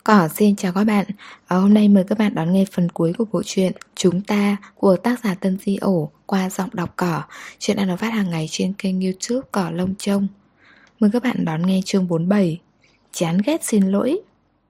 Xin chào các bạn. Hôm nay mời các bạn đón nghe phần cuối của bộ truyện Chúng Ta của tác giả Tân Di Ổ qua giọng đọc Cỏ. Chuyện đang được phát hàng ngày trên kênh YouTube Cỏ Lông Trông. Mời các bạn đón nghe chương 47 Chán ghét xin lỗi.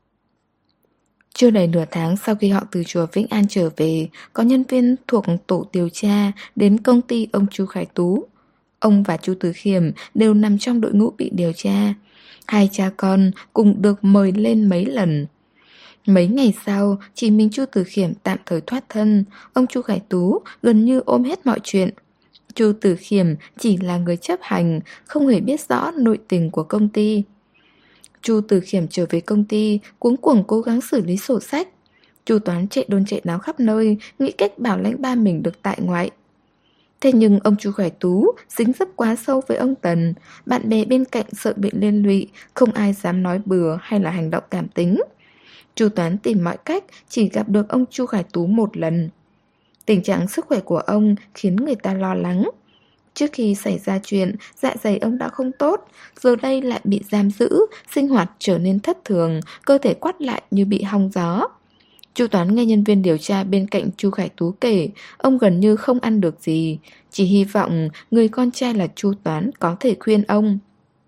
Chưa đầy nửa tháng sau khi họ từ chùa Vĩnh An trở về, có nhân viên thuộc tổ điều tra đến công ty ông Chu Khải Tú. Ông và Chu Tử Khiêm đều nằm trong đội ngũ bị điều tra. Hai cha con cùng được mời lên mấy lần. Mấy ngày sau, chỉ mình Chu Tử Khiêm tạm thời thoát thân, ông Chu Khải Tú gần như ôm hết mọi chuyện. Chu Tử Khiêm chỉ là người chấp hành, không hề biết rõ nội tình của công ty. Chu Tử Khiêm trở về công ty, cuống cuồng cố gắng xử lý sổ sách. Chu Toán chạy đôn chạy đáo khắp nơi, nghĩ cách bảo lãnh ba mình được tại ngoại. Thế nhưng ông Chu Khải Tú dính dấp quá sâu với ông Tần, bạn bè bên cạnh sợ bị liên lụy, không ai dám nói bừa hay là hành động cảm tính. Chu Toán tìm mọi cách, chỉ gặp được ông Chu Khải Tú một lần. Tình trạng sức khỏe của ông khiến người ta lo lắng. Trước khi xảy ra chuyện, dạ dày ông đã không tốt, giờ đây lại bị giam giữ, sinh hoạt trở nên thất thường, cơ thể quắt lại như bị hong gió. Chu Toán nghe nhân viên điều tra bên cạnh Chu Khải Tú kể, ông gần như không ăn được gì, chỉ hy vọng người con trai là Chu Toán có thể khuyên ông.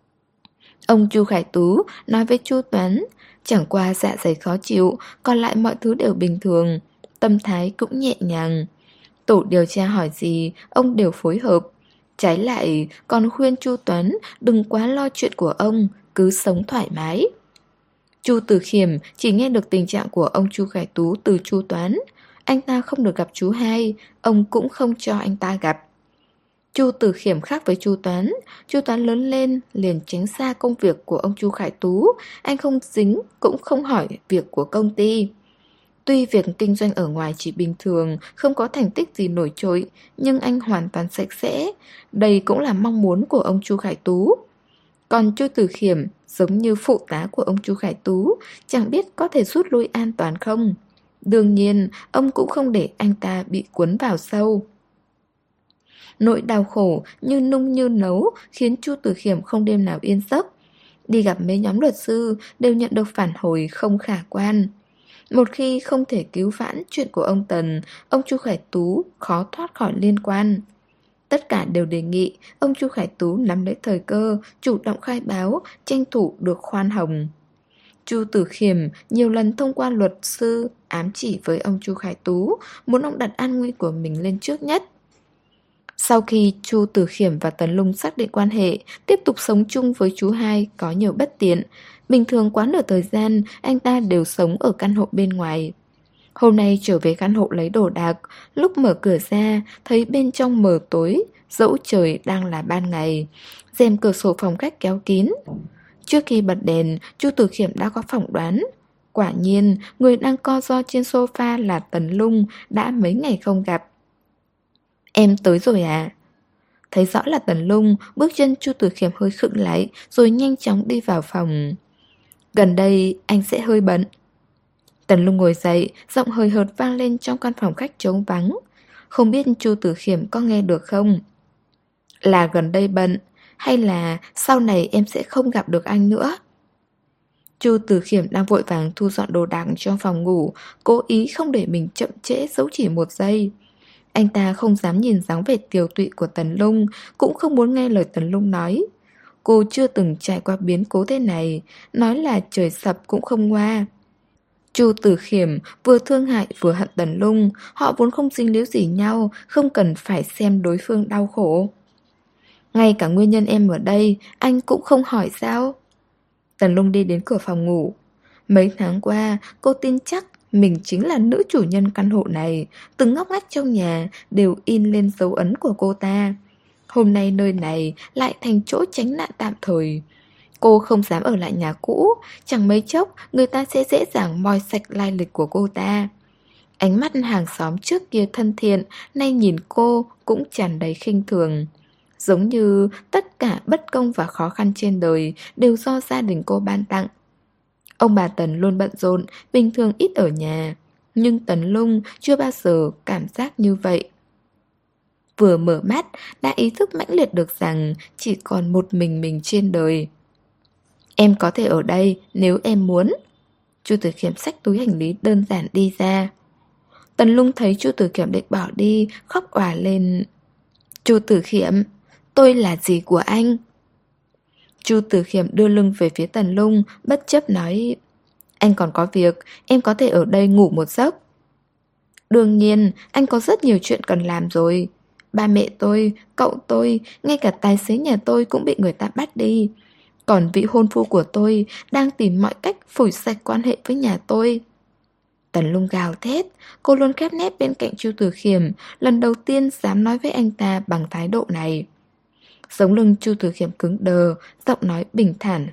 Ông Chu Khải Tú nói với Chu Toán, chẳng qua dạ dày khó chịu, còn lại mọi thứ đều bình thường, tâm thái cũng nhẹ nhàng. Tổ điều tra hỏi gì, ông đều phối hợp. Trái lại, còn khuyên Chu Toán đừng quá lo chuyện của ông, cứ sống thoải mái. Chu Tử Khiêm chỉ nghe được tình trạng của ông Chu Khải Tú từ Chu Toán. Anh ta không được gặp chú hai, ông cũng không cho anh ta gặp. Chu Tử Khiêm khác với Chu Toán. Chu Toán lớn lên liền tránh xa công việc của ông Chu Khải Tú. Anh không dính cũng không hỏi việc của công ty. Tuy việc kinh doanh ở ngoài chỉ bình thường, không có thành tích gì nổi trội, nhưng anh hoàn toàn sạch sẽ. Đây cũng là mong muốn của ông Chu Khải Tú. Còn Chu Tử Khiêm giống như phụ tá của ông Chu Khải Tú, chẳng biết có thể rút lui an toàn không. Đương nhiên, ông cũng không để anh ta bị cuốn vào sâu. Nỗi đau khổ như nung như nấu khiến Chu Tử Khiêm không đêm nào yên giấc. Đi gặp mấy nhóm luật sư đều nhận được phản hồi không khả quan. Một khi không thể cứu vãn chuyện của ông Tần, ông Chu Khải Tú khó thoát khỏi liên quan. Tất cả đều đề nghị ông Chu Khải Tú nắm lấy thời cơ, chủ động khai báo, tranh thủ được khoan hồng. Chu Tử Khiêm nhiều lần thông qua luật sư ám chỉ với ông Chu Khải Tú, muốn ông đặt an nguy của mình lên trước nhất. Sau khi Chu Tử Khiêm và Tần Lung xác định quan hệ, tiếp tục sống chung với chú hai có nhiều bất tiện. Bình thường quá nửa thời gian, anh ta đều sống ở căn hộ bên ngoài. Hôm nay trở về căn hộ lấy đồ đạc, lúc mở cửa ra, thấy bên trong mờ tối, dẫu trời đang là ban ngày. Rèm cửa sổ phòng khách kéo kín. Trước khi bật đèn, Chu Tử Khiêm đã có phỏng đoán. Quả nhiên, người đang co ro trên sofa là Tần Lung, đã mấy ngày không gặp. Em tới rồi à? Thấy rõ là Tần Lung, bước chân Chu Tử Khiêm hơi khựng lại, rồi nhanh chóng đi vào phòng. Gần đây anh sẽ hơi bận. Tần Lung ngồi dậy, giọng hơi hợt vang lên trong căn phòng khách trống vắng. Không biết Chu Tử Khiêm có nghe được không? Là gần đây bận, hay là sau này em sẽ không gặp được anh nữa? Chu Tử Khiêm đang vội vàng thu dọn đồ đạc trong phòng ngủ, cố ý không để mình chậm trễ dẫu chỉ một giây. Anh ta không dám nhìn dáng vẻ tiều tụy của Tần Lung, cũng không muốn nghe lời Tần Lung nói. Cô chưa từng trải qua biến cố thế này, nói là trời sập cũng không ngoa. Chu Tử Khiêm vừa thương hại vừa hận Tần Lung, họ vốn không dính líu gì nhau, không cần phải xem đối phương đau khổ. Ngay cả nguyên nhân em ở đây, anh cũng không hỏi sao? Tần Lung đi đến cửa phòng ngủ. Mấy tháng qua, cô tin chắc mình chính là nữ chủ nhân căn hộ này, từng ngóc ngách trong nhà đều in lên dấu ấn của cô ta. Hôm nay nơi này lại thành chỗ tránh nạn tạm thời. Cô không dám ở lại nhà cũ, chẳng mấy chốc người ta sẽ dễ dàng moi sạch lai lịch của cô ta. Ánh mắt hàng xóm trước kia thân thiện, nay nhìn cô cũng tràn đầy khinh thường. Giống như tất cả bất công và khó khăn trên đời đều do gia đình cô ban tặng. Ông bà Tần luôn bận rộn, bình thường ít ở nhà. Nhưng Tần Lung chưa bao giờ cảm giác như vậy. Vừa mở mắt, đã ý thức mãnh liệt được rằng chỉ còn một mình trên đời. Em có thể ở đây nếu em muốn. Chu Tử Khiêm xách túi hành lý đơn giản đi ra. Tần Lung thấy Chu Tử Khiêm định bỏ đi, khóc òa lên. Chu Tử Khiêm, tôi là gì của anh? Chu Tử Khiêm đưa lưng về phía Tần Lung, bất chấp nói, anh còn có việc, em có thể ở đây ngủ một giấc. Đương nhiên, anh có rất nhiều chuyện cần làm rồi. Ba mẹ tôi, cậu tôi, ngay cả tài xế nhà tôi cũng bị người ta bắt đi. Còn vị hôn phu của tôi đang tìm mọi cách phủi sạch quan hệ với nhà tôi. Tần Lung gào thét, cô luôn khép nép bên cạnh Chu Tử Khiêm, lần đầu tiên dám nói với anh ta bằng thái độ này. Sống lưng Chu Tử Khiêm cứng đờ, giọng nói bình thản.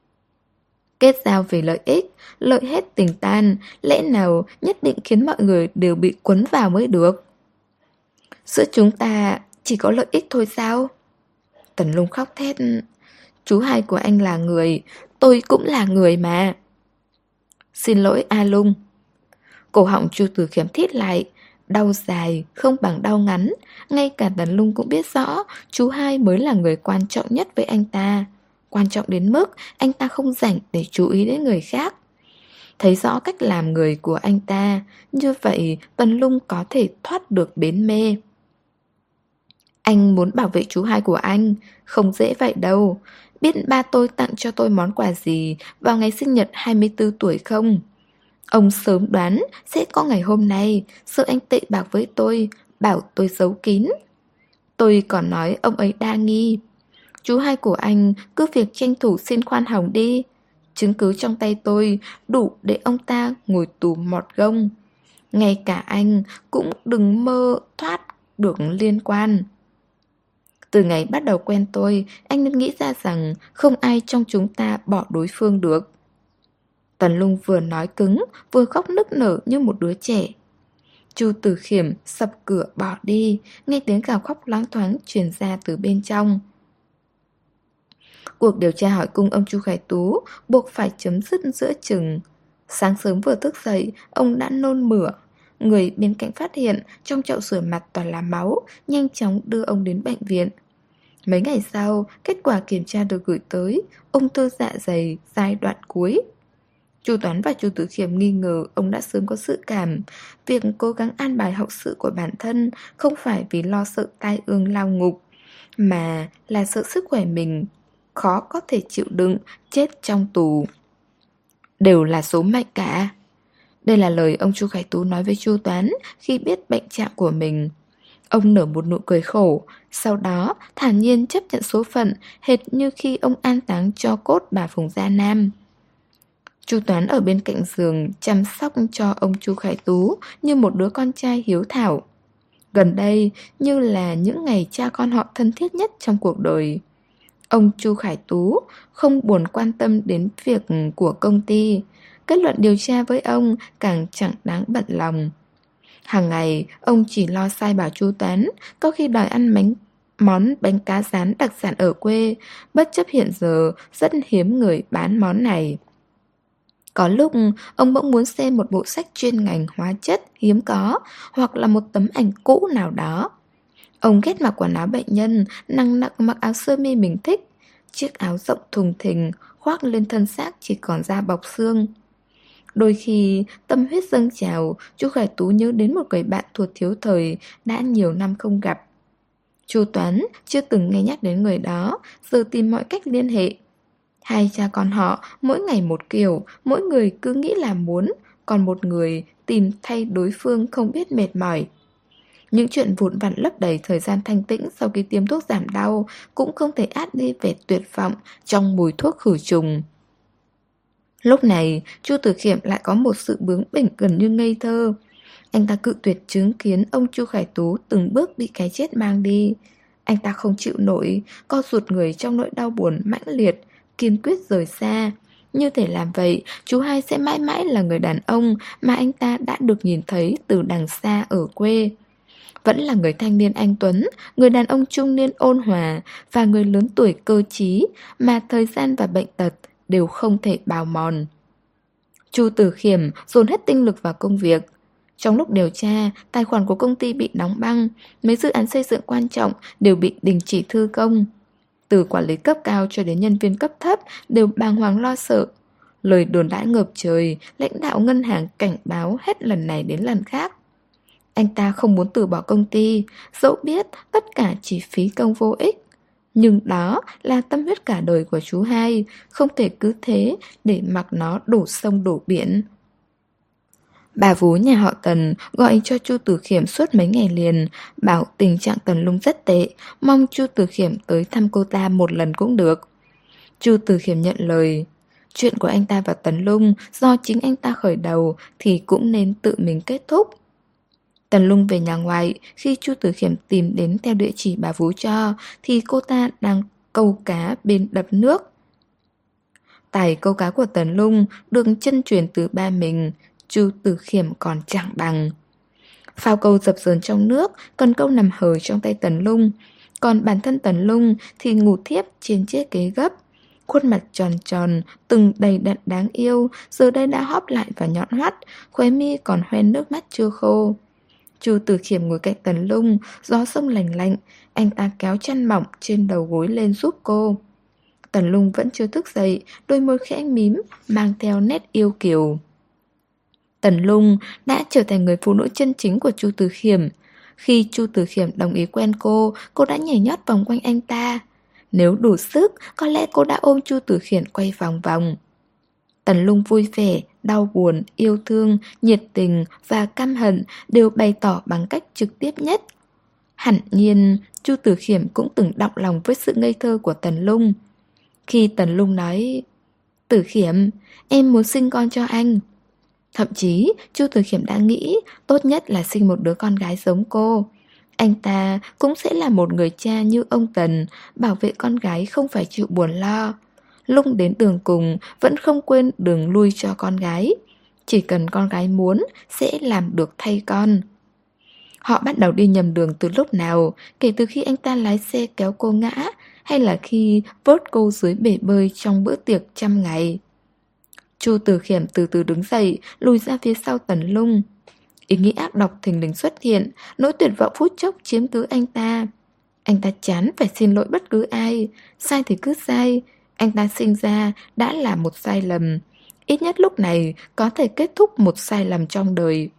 Kết giao vì lợi ích, lợi hết tình tan, lẽ nào nhất định khiến mọi người đều bị quấn vào mới được? Giữa chúng ta chỉ có lợi ích thôi sao? Tần Lung khóc thét. Chú hai của anh là người, tôi cũng là người mà. Xin lỗi A Lung. Cổ họng Chu Tử Khiêm thít lại, đau dài không bằng đau ngắn. Ngay cả Tần Lung cũng biết rõ chú hai mới là người quan trọng nhất với anh ta. Quan trọng đến mức anh ta không rảnh để chú ý đến người khác. Thấy rõ cách làm người của anh ta, như vậy Tần Lung có thể thoát được bến mê. Anh muốn bảo vệ chú hai của anh, không dễ vậy đâu. Biết ba tôi tặng cho tôi món quà gì vào ngày sinh nhật 24 tuổi không? Ông sớm đoán sẽ có ngày hôm nay, sợ anh tệ bạc với tôi, bảo tôi giấu kín. Tôi còn nói ông ấy đa nghi. Chú hai của anh cứ việc tranh thủ xin khoan hồng đi. Chứng cứ trong tay tôi đủ để ông ta ngồi tù mọt gông. Ngay cả anh cũng đừng mơ thoát được liên quan. Từ ngày bắt đầu quen tôi, anh nên nghĩ ra rằng không ai trong chúng ta bỏ đối phương được. Tần Lung vừa nói cứng, vừa khóc nức nở như một đứa trẻ. Chu Tử Khiêm sập cửa bỏ đi, nghe tiếng gào khóc loáng thoáng truyền ra từ bên trong. Cuộc điều tra hỏi cung ông Chu Khải Tú buộc phải chấm dứt giữa chừng. Sáng sớm vừa thức dậy, ông đã nôn mửa. Người bên cạnh phát hiện trong chậu rửa mặt toàn là máu, nhanh chóng đưa ông đến bệnh viện. Mấy ngày sau, kết quả kiểm tra được gửi tới, ung thư dạ dày giai đoạn cuối. Chu Toán và Chu Tử Khiêm nghi ngờ ông đã sớm có dự cảm. Việc cố gắng an bài hậu sự của bản thân không phải vì lo sợ tai ương lao ngục, mà là sợ sức khỏe mình khó có thể chịu đựng chết trong tù. Đều là số mệnh cả. Đây là lời ông Chu Khải Tú nói với Chu Toán khi biết bệnh trạng của mình. Ông nở một nụ cười khổ, sau đó thản nhiên chấp nhận số phận, hệt như khi ông an táng tro cốt bà Phùng Gia Nam. Chu Toán ở bên cạnh giường chăm sóc cho ông Chu Khải Tú như một đứa con trai hiếu thảo. Gần đây như là những ngày cha con họ thân thiết nhất trong cuộc đời. Ông Chu Khải Tú không buồn quan tâm đến việc của công ty. Kết luận điều tra với ông càng chẳng đáng bận lòng. Hàng ngày ông chỉ lo sai bảo Chu Toán, có khi đòi ăn món bánh cá rán đặc sản ở quê, bất chấp hiện giờ rất hiếm người bán món này. Có lúc ông bỗng muốn xem một bộ sách chuyên ngành hóa chất hiếm có, hoặc là một tấm ảnh cũ nào đó. Ông ghét mặc quần áo bệnh nhân, nặng nặng mặc áo sơ mi mình thích. Chiếc áo rộng thùng thình, khoác lên thân xác chỉ còn da bọc xương. Đôi khi tâm huyết dâng trào, Chu Khải Tú nhớ đến một người bạn thuộc thiếu thời đã nhiều năm không gặp. Chu Toán chưa từng nghe nhắc đến người đó, giờ tìm mọi cách liên hệ. Hai cha con họ mỗi ngày một kiểu, mỗi người cứ nghĩ là muốn, còn một người tìm thay đối phương không biết mệt mỏi. Những chuyện vụn vặt lấp đầy thời gian thanh tĩnh sau khi tiêm thuốc giảm đau cũng không thể át đi vẻ tuyệt vọng trong mùi thuốc khử trùng. Lúc này, Chu Tử Khiêm lại có một sự bướng bỉnh gần như ngây thơ. Anh ta cự tuyệt chứng kiến ông Chu Khải Tú từng bước bị cái chết mang đi. Anh ta không chịu nổi, co rụt người trong nỗi đau buồn mãnh liệt, kiên quyết rời xa. Như thể làm vậy, chú hai sẽ mãi mãi là người đàn ông mà anh ta đã được nhìn thấy từ đằng xa ở quê. Vẫn là người thanh niên anh tuấn, người đàn ông trung niên ôn hòa và người lớn tuổi cơ trí mà thời gian và bệnh tật đều không thể bào mòn. Chu Tử Khiêm dồn hết tinh lực vào công việc. Trong lúc điều tra, tài khoản của công ty bị đóng băng, mấy dự án xây dựng quan trọng đều bị đình chỉ thư công. Từ quản lý cấp cao cho đến nhân viên cấp thấp đều bàng hoàng lo sợ. Lời đồn đãi ngập trời, lãnh đạo ngân hàng cảnh báo hết lần này đến lần khác. Anh ta không muốn từ bỏ công ty, dẫu biết tất cả chỉ phí công vô ích. Nhưng đó là tâm huyết cả đời của chú hai, không thể cứ thế để mặc nó đổ sông đổ biển. Bà vú nhà họ Tần gọi cho Chu Tử Khiêm suốt mấy ngày liền, bảo tình trạng Tần Lung rất tệ, mong Chu Tử Khiêm tới thăm cô ta một lần cũng được. Chu Tử Khiêm nhận lời. Chuyện của anh ta và Tần Lung do chính anh ta khởi đầu thì cũng nên tự mình kết thúc. Tần Lung về nhà ngoại, khi Chu Tử Khiêm tìm đến theo địa chỉ bà vú cho thì cô ta đang câu cá bên đập nước. Tài câu cá của Tần Lung được chân truyền từ ba mình, Chu Tử Khiêm còn chẳng bằng. Phao câu dập dờn trong nước, cần câu nằm hờ trong tay Tần Lung. Còn bản thân Tần Lung thì ngủ thiếp trên chiếc ghế gấp. Khuôn mặt tròn tròn, từng đầy đặn đáng yêu, giờ đây đã hóp lại và nhọn hoắt, khóe mi còn hoen nước mắt chưa khô. Chu Tử Khiêm ngồi cạnh Tần Lung, gió sông lành lạnh, anh ta kéo chăn mỏng trên đầu gối lên giúp cô. Tần Lung vẫn chưa thức dậy, đôi môi khẽ mím, mang theo nét yêu kiều. Tần Lung đã trở thành người phụ nữ chân chính của Chu Tử Khiêm. Khi Chu Tử Khiêm đồng ý quen cô đã nhảy nhót vòng quanh anh ta. Nếu đủ sức, có lẽ cô đã ôm Chu Tử Khiêm quay vòng vòng. Tần Lung vui vẻ, đau buồn, yêu thương, nhiệt tình và căm hận đều bày tỏ bằng cách trực tiếp nhất. Hẳn nhiên, Chu Tử Khiêm cũng từng động lòng với sự ngây thơ của Tần Lung. Khi Tần Lung nói, Tử Khiêm, em muốn sinh con cho anh. Thậm chí, Chu Tử Khiêm đã nghĩ tốt nhất là sinh một đứa con gái giống cô. Anh ta cũng sẽ là một người cha như ông Tần, bảo vệ con gái không phải chịu buồn lo. Lung đến đường cùng vẫn không quên đường lui cho con gái. Chỉ cần con gái muốn sẽ làm được thay con. Họ bắt đầu đi nhầm đường từ lúc nào, kể từ khi anh ta lái xe kéo cô ngã, hay là khi vớt cô dưới bể bơi trong bữa tiệc 100 ngày. Chu Tử Khiêm từ từ đứng dậy, lùi ra phía sau Tần Lung. Ý nghĩ ác độc thình lình xuất hiện, nỗi tuyệt vọng phút chốc chiếm cứ anh ta. Anh ta chán phải xin lỗi bất cứ ai, sai thì cứ sai. Anh ta sinh ra đã là một sai lầm. Ít nhất lúc này có thể kết thúc một sai lầm trong đời.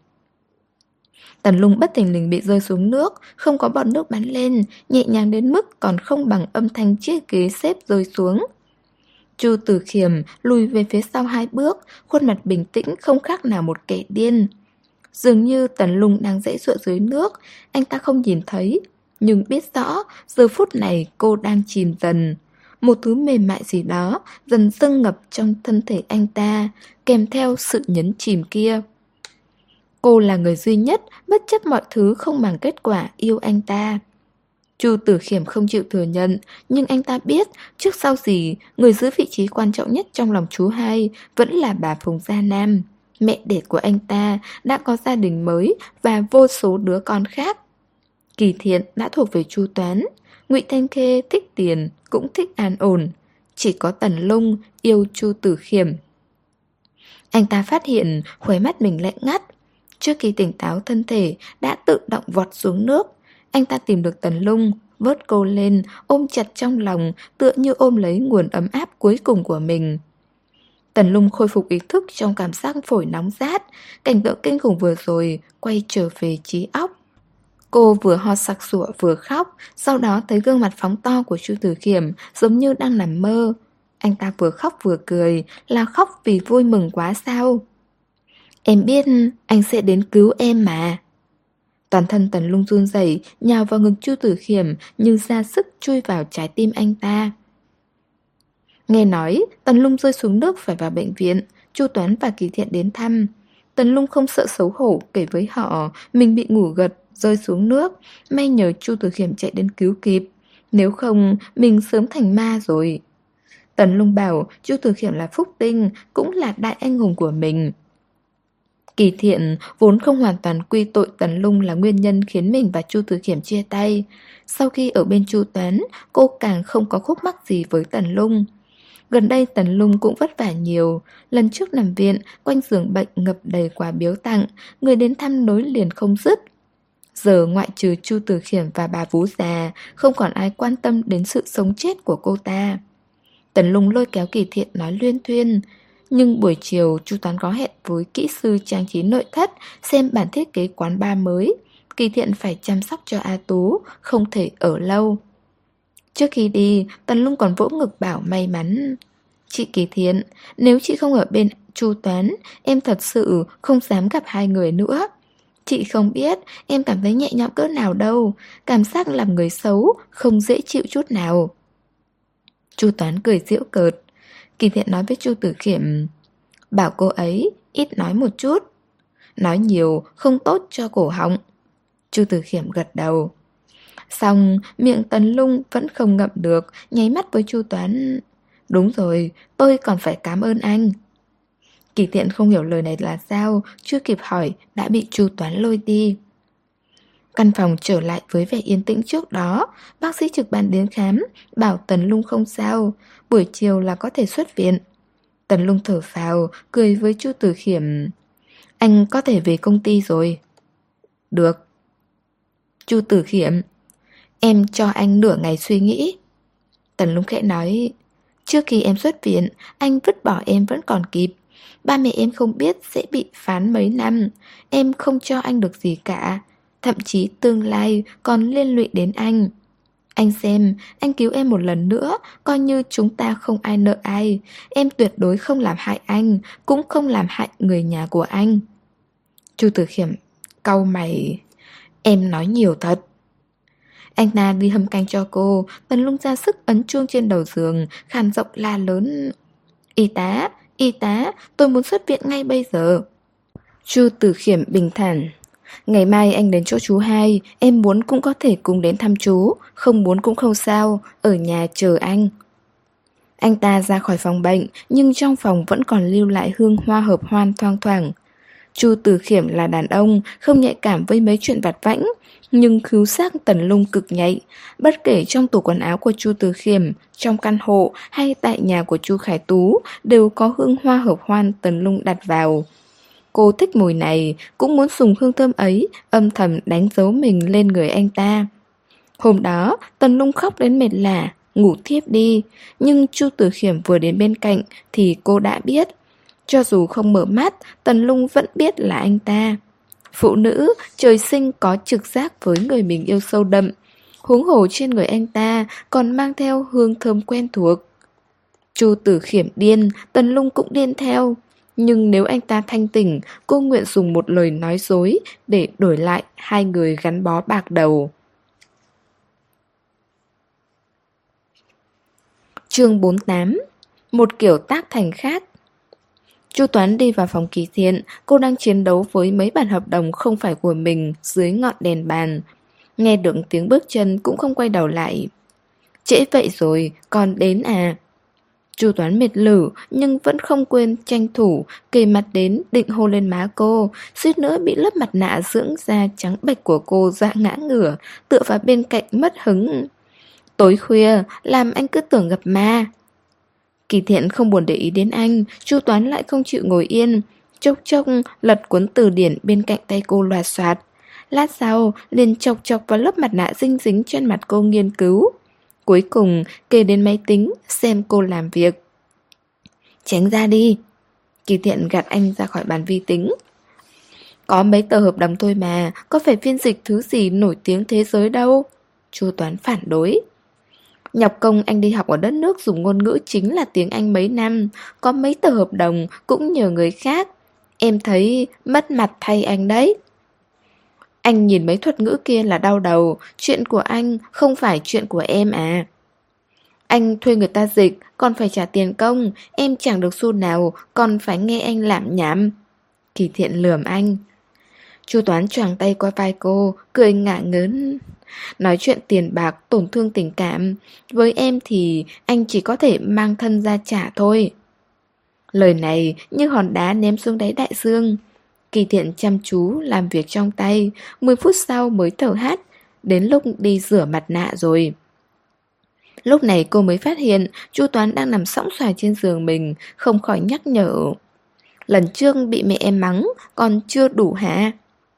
Tần Lung bất thình lình bị rơi xuống nước, không có bọt nước bắn lên, nhẹ nhàng đến mức còn không bằng âm thanh chiếc ghế xếp rơi xuống. Chu Tử Khiêm lùi về phía sau 2 bước, khuôn mặt bình tĩnh không khác nào một kẻ điên. Dường như Tần Lung đang giãy giụa dưới nước, anh ta không nhìn thấy, nhưng biết rõ giờ phút này cô đang chìm dần. Một thứ mềm mại gì đó dần dâng ngập trong thân thể anh ta, kèm theo sự nhấn chìm kia. Cô là người duy nhất, bất chấp mọi thứ không màng kết quả yêu anh ta. Chu Tử Khiêm không chịu thừa nhận, nhưng anh ta biết trước sau gì người giữ vị trí quan trọng nhất trong lòng chú hai vẫn là bà Phùng Gia Nam. Mẹ đẻ của anh ta đã có gia đình mới và vô số đứa con khác. Kỳ Thiện đã thuộc về Chu Toán, Ngụy Thanh Khê thích tiền, cũng thích an ổn. Chỉ có Tần Lung yêu Chu Tử Khiêm. Anh ta phát hiện khóe mắt mình lạnh ngắt. Trước khi tỉnh táo thân thể đã tự động vọt xuống nước. Anh ta tìm được Tần Lung, vớt cô lên, ôm chặt trong lòng, tựa như ôm lấy nguồn ấm áp cuối cùng của mình. Tần Lung khôi phục ý thức trong cảm giác phổi nóng rát. Cảnh tượng kinh khủng vừa rồi quay trở về trí óc. Cô vừa ho sặc sụa vừa khóc, sau đó thấy gương mặt phóng to của Chu Tử Khiêm giống như đang nằm mơ. Anh ta vừa khóc vừa cười, là khóc vì vui mừng quá sao? Em biết anh sẽ đến cứu em mà. Toàn thân Tần Lung run rẩy, nhào vào ngực Chu Tử Khiêm như ra sức chui vào trái tim anh ta. Nghe nói Tần Lung rơi xuống nước phải vào bệnh viện, Chu Toán và Kỳ Thiện đến thăm. Tần Lung không sợ xấu hổ kể với họ mình bị ngủ gật, rơi xuống nước. May nhờ Chu Tử Khiêm chạy đến cứu kịp, nếu không mình sớm thành ma rồi. Tần Lung bảo Chu Tử Khiêm là phúc tinh, cũng là đại anh hùng của mình. Kỳ Thiện vốn không hoàn toàn quy tội Tần Lung là nguyên nhân khiến mình và Chu Tử Khiêm chia tay. Sau khi ở bên Chu Toán, cô càng không có khúc mắc gì với Tần Lung. Gần đây Tần Lung cũng vất vả nhiều. Lần trước nằm viện, quanh giường bệnh ngập đầy quà biếu tặng, người đến thăm nối liền không dứt. Giờ ngoại trừ Chu Tử Khiêm và bà vú già, không còn ai quan tâm đến sự sống chết của cô ta. Tần Lung lôi kéo Kỳ Thiện nói luyên thuyên. Nhưng buổi chiều Chu Toán có hẹn với kỹ sư trang trí nội thất xem bản thiết kế quán bar mới. Kỳ Thiện phải chăm sóc cho A Tú, không thể ở lâu. Trước khi đi, Tần Lung còn vỗ ngực bảo may mắn. Chị Kỳ Thiện, nếu chị không ở bên Chu Toán, em thật sự không dám gặp hai người nữa. Chị không biết em cảm thấy nhẹ nhõm cỡ nào đâu. Cảm giác làm người xấu không dễ chịu chút nào. Chu Toán cười giễu cợt. Kỳ Thiện nói với Chu Tử Khiểm, bảo cô ấy ít nói một chút. Nói nhiều không tốt cho cổ họng. Chu Tử Khiểm gật đầu. Xong miệng Tần Lung vẫn không ngậm được, nháy mắt với Chu Toán. Đúng rồi, tôi còn phải cảm ơn anh. Kỳ Thiện không hiểu lời này là sao, chưa kịp hỏi đã bị Chu Toán lôi đi. Căn phòng trở lại với vẻ yên tĩnh trước đó. Bác sĩ trực ban đến khám, bảo Tần Lung không sao, buổi chiều là có thể xuất viện. Tần Lung thở phào, cười với Chu Tử Khiểm. Anh có thể về công ty rồi. Được. Chu Tử Khiểm, em cho anh nửa ngày suy nghĩ. Tần Lung khẽ nói, trước khi em xuất viện, anh vứt bỏ em vẫn còn kịp. Ba mẹ em không biết sẽ bị phán mấy năm. Em không cho anh được gì cả. Thậm chí tương lai còn liên lụy đến anh. Anh xem, anh cứu em một lần nữa, coi như chúng ta không ai nợ ai. Em tuyệt đối không làm hại anh, cũng không làm hại người nhà của anh. Chu Tử Khiểm cau mày. Em nói nhiều thật. Anh ta đi hâm canh cho cô. Tần Lung ra sức ấn chuông trên đầu giường, khàn giọng la lớn. Y tá, tôi muốn xuất viện ngay bây giờ. Chu Tử Khiểm bình thản. Ngày mai anh đến chỗ chú hai, em muốn cũng có thể cùng đến thăm chú, không muốn cũng không sao, ở nhà chờ anh. Anh ta ra khỏi phòng bệnh, nhưng trong phòng vẫn còn lưu lại hương hoa hợp hoan thoang thoảng. Chu Tử Khiểm là đàn ông, không nhạy cảm với mấy chuyện vặt vãnh, nhưng khứu giác Tần Lung cực nhạy. Bất kể trong tủ quần áo của Chu Tử Khiểm, trong căn hộ hay tại nhà của Chu Khải Tú, đều có hương hoa hợp hoan Tần Lung đặt vào. Cô thích mùi này, cũng muốn dùng hương thơm ấy, âm thầm đánh dấu mình lên người anh ta. Hôm đó, Tần Lung khóc đến mệt lả, ngủ thiếp đi. Nhưng Chu Tử Khiểm vừa đến bên cạnh thì cô đã biết. Cho dù không mở mắt, Tần Lung vẫn biết là anh ta. Phụ nữ, trời sinh có trực giác với người mình yêu sâu đậm. Huống hồ trên người anh ta còn mang theo hương thơm quen thuộc. Chu Tử Khiểm điên, Tần Lung cũng điên theo. Nhưng nếu anh ta thanh tỉnh, cô nguyện dùng một lời nói dối để đổi lại hai người gắn bó bạc đầu. Chương 48. Một kiểu tác thành khác. Chu Toán đi vào phòng Kỳ Thiện, cô đang chiến đấu với mấy bản hợp đồng không phải của mình dưới ngọn đèn bàn. Nghe được tiếng bước chân cũng không quay đầu lại. Trễ vậy rồi, còn đến à? Chu Toán mệt lử nhưng vẫn không quên tranh thủ, kề mặt đến định hôn lên má cô, suýt nữa bị lớp mặt nạ dưỡng da trắng bệch của cô dọa ngã ngửa, tựa vào bên cạnh mất hứng. Tối khuya, làm anh cứ tưởng gặp ma. Kỳ Thiện không buồn để ý đến anh, Chu Toán lại không chịu ngồi yên, chốc chốc lật cuốn từ điển bên cạnh tay cô loạt soạt. Lát sau, liền chọc chọc vào lớp mặt nạ dinh dính trên mặt cô nghiên cứu. Cuối cùng, kề đến máy tính, xem cô làm việc. Tránh ra đi. Kỳ Thiện gạt anh ra khỏi bàn vi tính. Có mấy tờ hợp đồng thôi mà, có phải phiên dịch thứ gì nổi tiếng thế giới đâu. Chu Toán phản đối. Nhọc công anh đi học ở đất nước dùng ngôn ngữ chính là tiếng Anh mấy năm, có mấy tờ hợp đồng cũng nhờ người khác. Em thấy mất mặt thay anh đấy. Anh nhìn mấy thuật ngữ kia là đau đầu, chuyện của anh không phải chuyện của em à. Anh thuê người ta dịch, còn phải trả tiền công, em chẳng được xu nào, còn phải nghe anh lảm nhảm. Kỳ Thiện lườm anh. Chu Toán choàng tay qua vai cô, cười ngả ngớn. Nói chuyện tiền bạc, tổn thương tình cảm, với em thì anh chỉ có thể mang thân ra trả thôi. Lời này như hòn đá ném xuống đáy đại dương. Kỳ Thiện chăm chú làm việc trong tay, 10 phút sau mới thở hắt, đến lúc đi rửa mặt nạ rồi. Lúc này cô mới phát hiện Chu Toán đang nằm sõng xoài trên giường mình, không khỏi nhắc nhở. Lần trước bị mẹ em mắng, còn chưa đủ hả?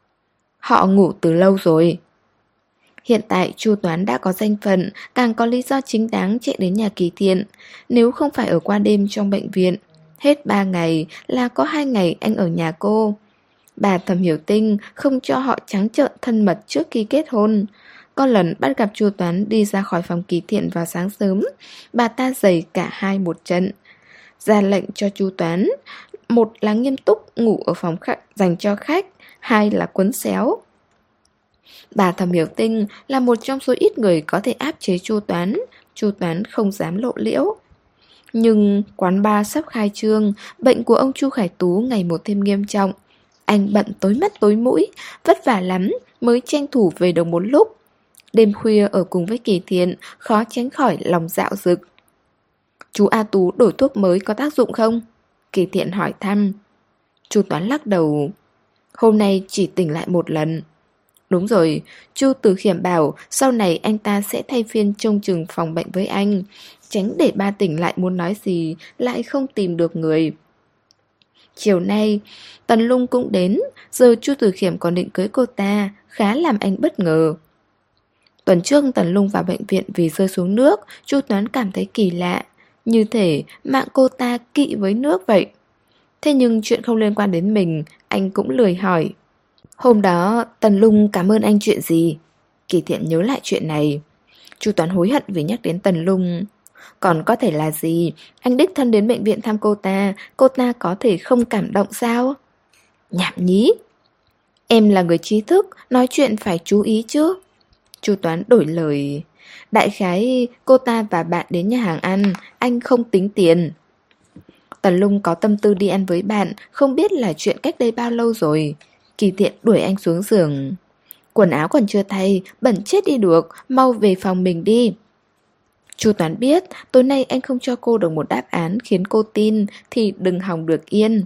Họ ngủ từ lâu rồi. Hiện tại Chu Toán đã có danh phận, càng có lý do chính đáng chạy đến nhà Kỳ Thiện. Nếu không phải ở qua đêm trong bệnh viện, Hết 3 ngày là có 2 ngày anh ở nhà cô. Bà Thẩm Hiểu Tinh không cho họ trắng trợn thân mật trước khi kết hôn. Có lần bắt gặp Chu Toán đi ra khỏi phòng Kỳ Thiện vào sáng sớm, bà ta giày cả hai một trận. Ra lệnh cho Chu Toán, một là nghiêm túc ngủ ở phòng khách dành cho khách, hai là quấn xéo. Bà Thẩm Hiểu Tinh là một trong số ít người có thể áp chế Chu Toán. Chu Toán không dám lộ liễu. Nhưng quán bar sắp khai trương, bệnh của ông Chu Khải Tú ngày một thêm nghiêm trọng. Anh bận tối mắt tối mũi, vất vả lắm mới tranh thủ về được một lúc. Đêm khuya ở cùng với Kỳ Thiện, khó tránh khỏi lòng dạo dực. Chú A Tú đổi thuốc mới có tác dụng không? Kỳ Thiện hỏi thăm. Chu Toán lắc đầu. Hôm nay chỉ tỉnh lại một lần. Đúng rồi, Chu Từ Khiểm bảo sau này anh ta sẽ thay phiên trông chừng phòng bệnh với anh, tránh để ba tỉnh lại muốn nói gì lại không tìm được người. Chiều nay, Tần Lung cũng đến, giờ Chu Từ Khiểm còn định cưới cô ta, khá làm anh bất ngờ. Tuần trước Tần Lung vào bệnh viện vì rơi xuống nước, Chu Toán cảm thấy kỳ lạ, như thể mạng cô ta kỵ với nước vậy. Thế nhưng chuyện không liên quan đến mình, anh cũng lười hỏi. Hôm đó Tần Lung cảm ơn anh chuyện gì? Kỳ Thiện nhớ lại chuyện này. Chu Toán hối hận vì nhắc đến Tần Lung. Còn có thể là gì? Anh đích thân đến bệnh viện thăm cô ta có thể không cảm động sao? Nhảm nhí. Em là người trí thức, nói chuyện phải chú ý chứ. Chu Toán đổi lời. Đại khái cô ta và bạn đến nhà hàng ăn, anh không tính tiền. Tần Lung có tâm tư đi ăn với bạn, không biết là chuyện cách đây bao lâu rồi. Kỳ Thiện đuổi anh xuống giường. Quần áo còn chưa thay, bẩn chết đi được, mau về phòng mình đi. Chu Toán biết tối nay anh không cho cô được một đáp án khiến cô tin thì đừng hòng được yên.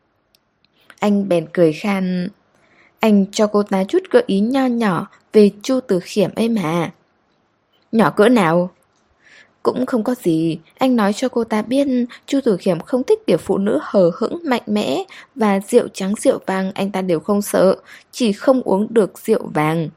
Anh bèn cười khan. Anh cho cô ta chút gợi ý nho nhỏ về Chu Từ Khiểm ấy mà. Nhỏ cỡ nào? Cũng không có gì, anh nói cho cô ta biết Chu Từ Khiểm không thích kiểu phụ nữ hờ hững mạnh mẽ, và rượu trắng rượu vàng anh ta đều không sợ, chỉ không uống được rượu vàng.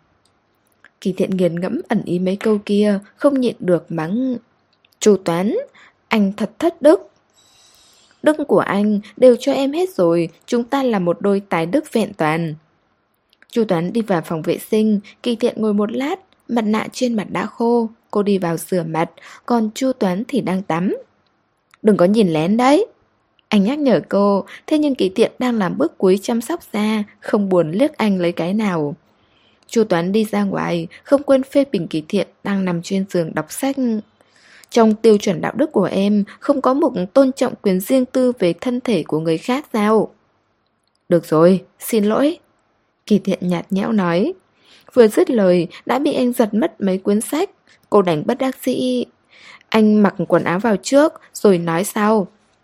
Kỳ Thiện nghiền ngẫm ẩn ý mấy câu kia, không nhịn được mắng. Chu Toán, anh thật thất đức. Đức của anh đều cho em hết rồi, chúng ta là một đôi tài đức vẹn toàn. Chu Toán đi vào phòng vệ sinh, Kỳ Thiện ngồi một lát, mặt nạ trên mặt đã khô. Cô đi vào rửa mặt, còn Chu Toán thì đang tắm. Đừng có nhìn lén đấy. Anh nhắc nhở cô, thế nhưng Kỳ Thiện đang làm bước cuối chăm sóc da, không buồn liếc anh lấy cái nào. Chu Toán đi ra ngoài, không quên phê bình Kỳ Thiện đang nằm trên giường đọc sách. Trong tiêu chuẩn đạo đức của em, không có mục tôn trọng quyền riêng tư về thân thể của người khác sao? Được rồi, xin lỗi. Kỳ Thiện nhạt nhẽo nói. Vừa dứt lời, đã bị anh giật mất mấy cuốn sách. Cô đành bất đắc dĩ. Anh mặc quần áo vào trước, rồi nói sau.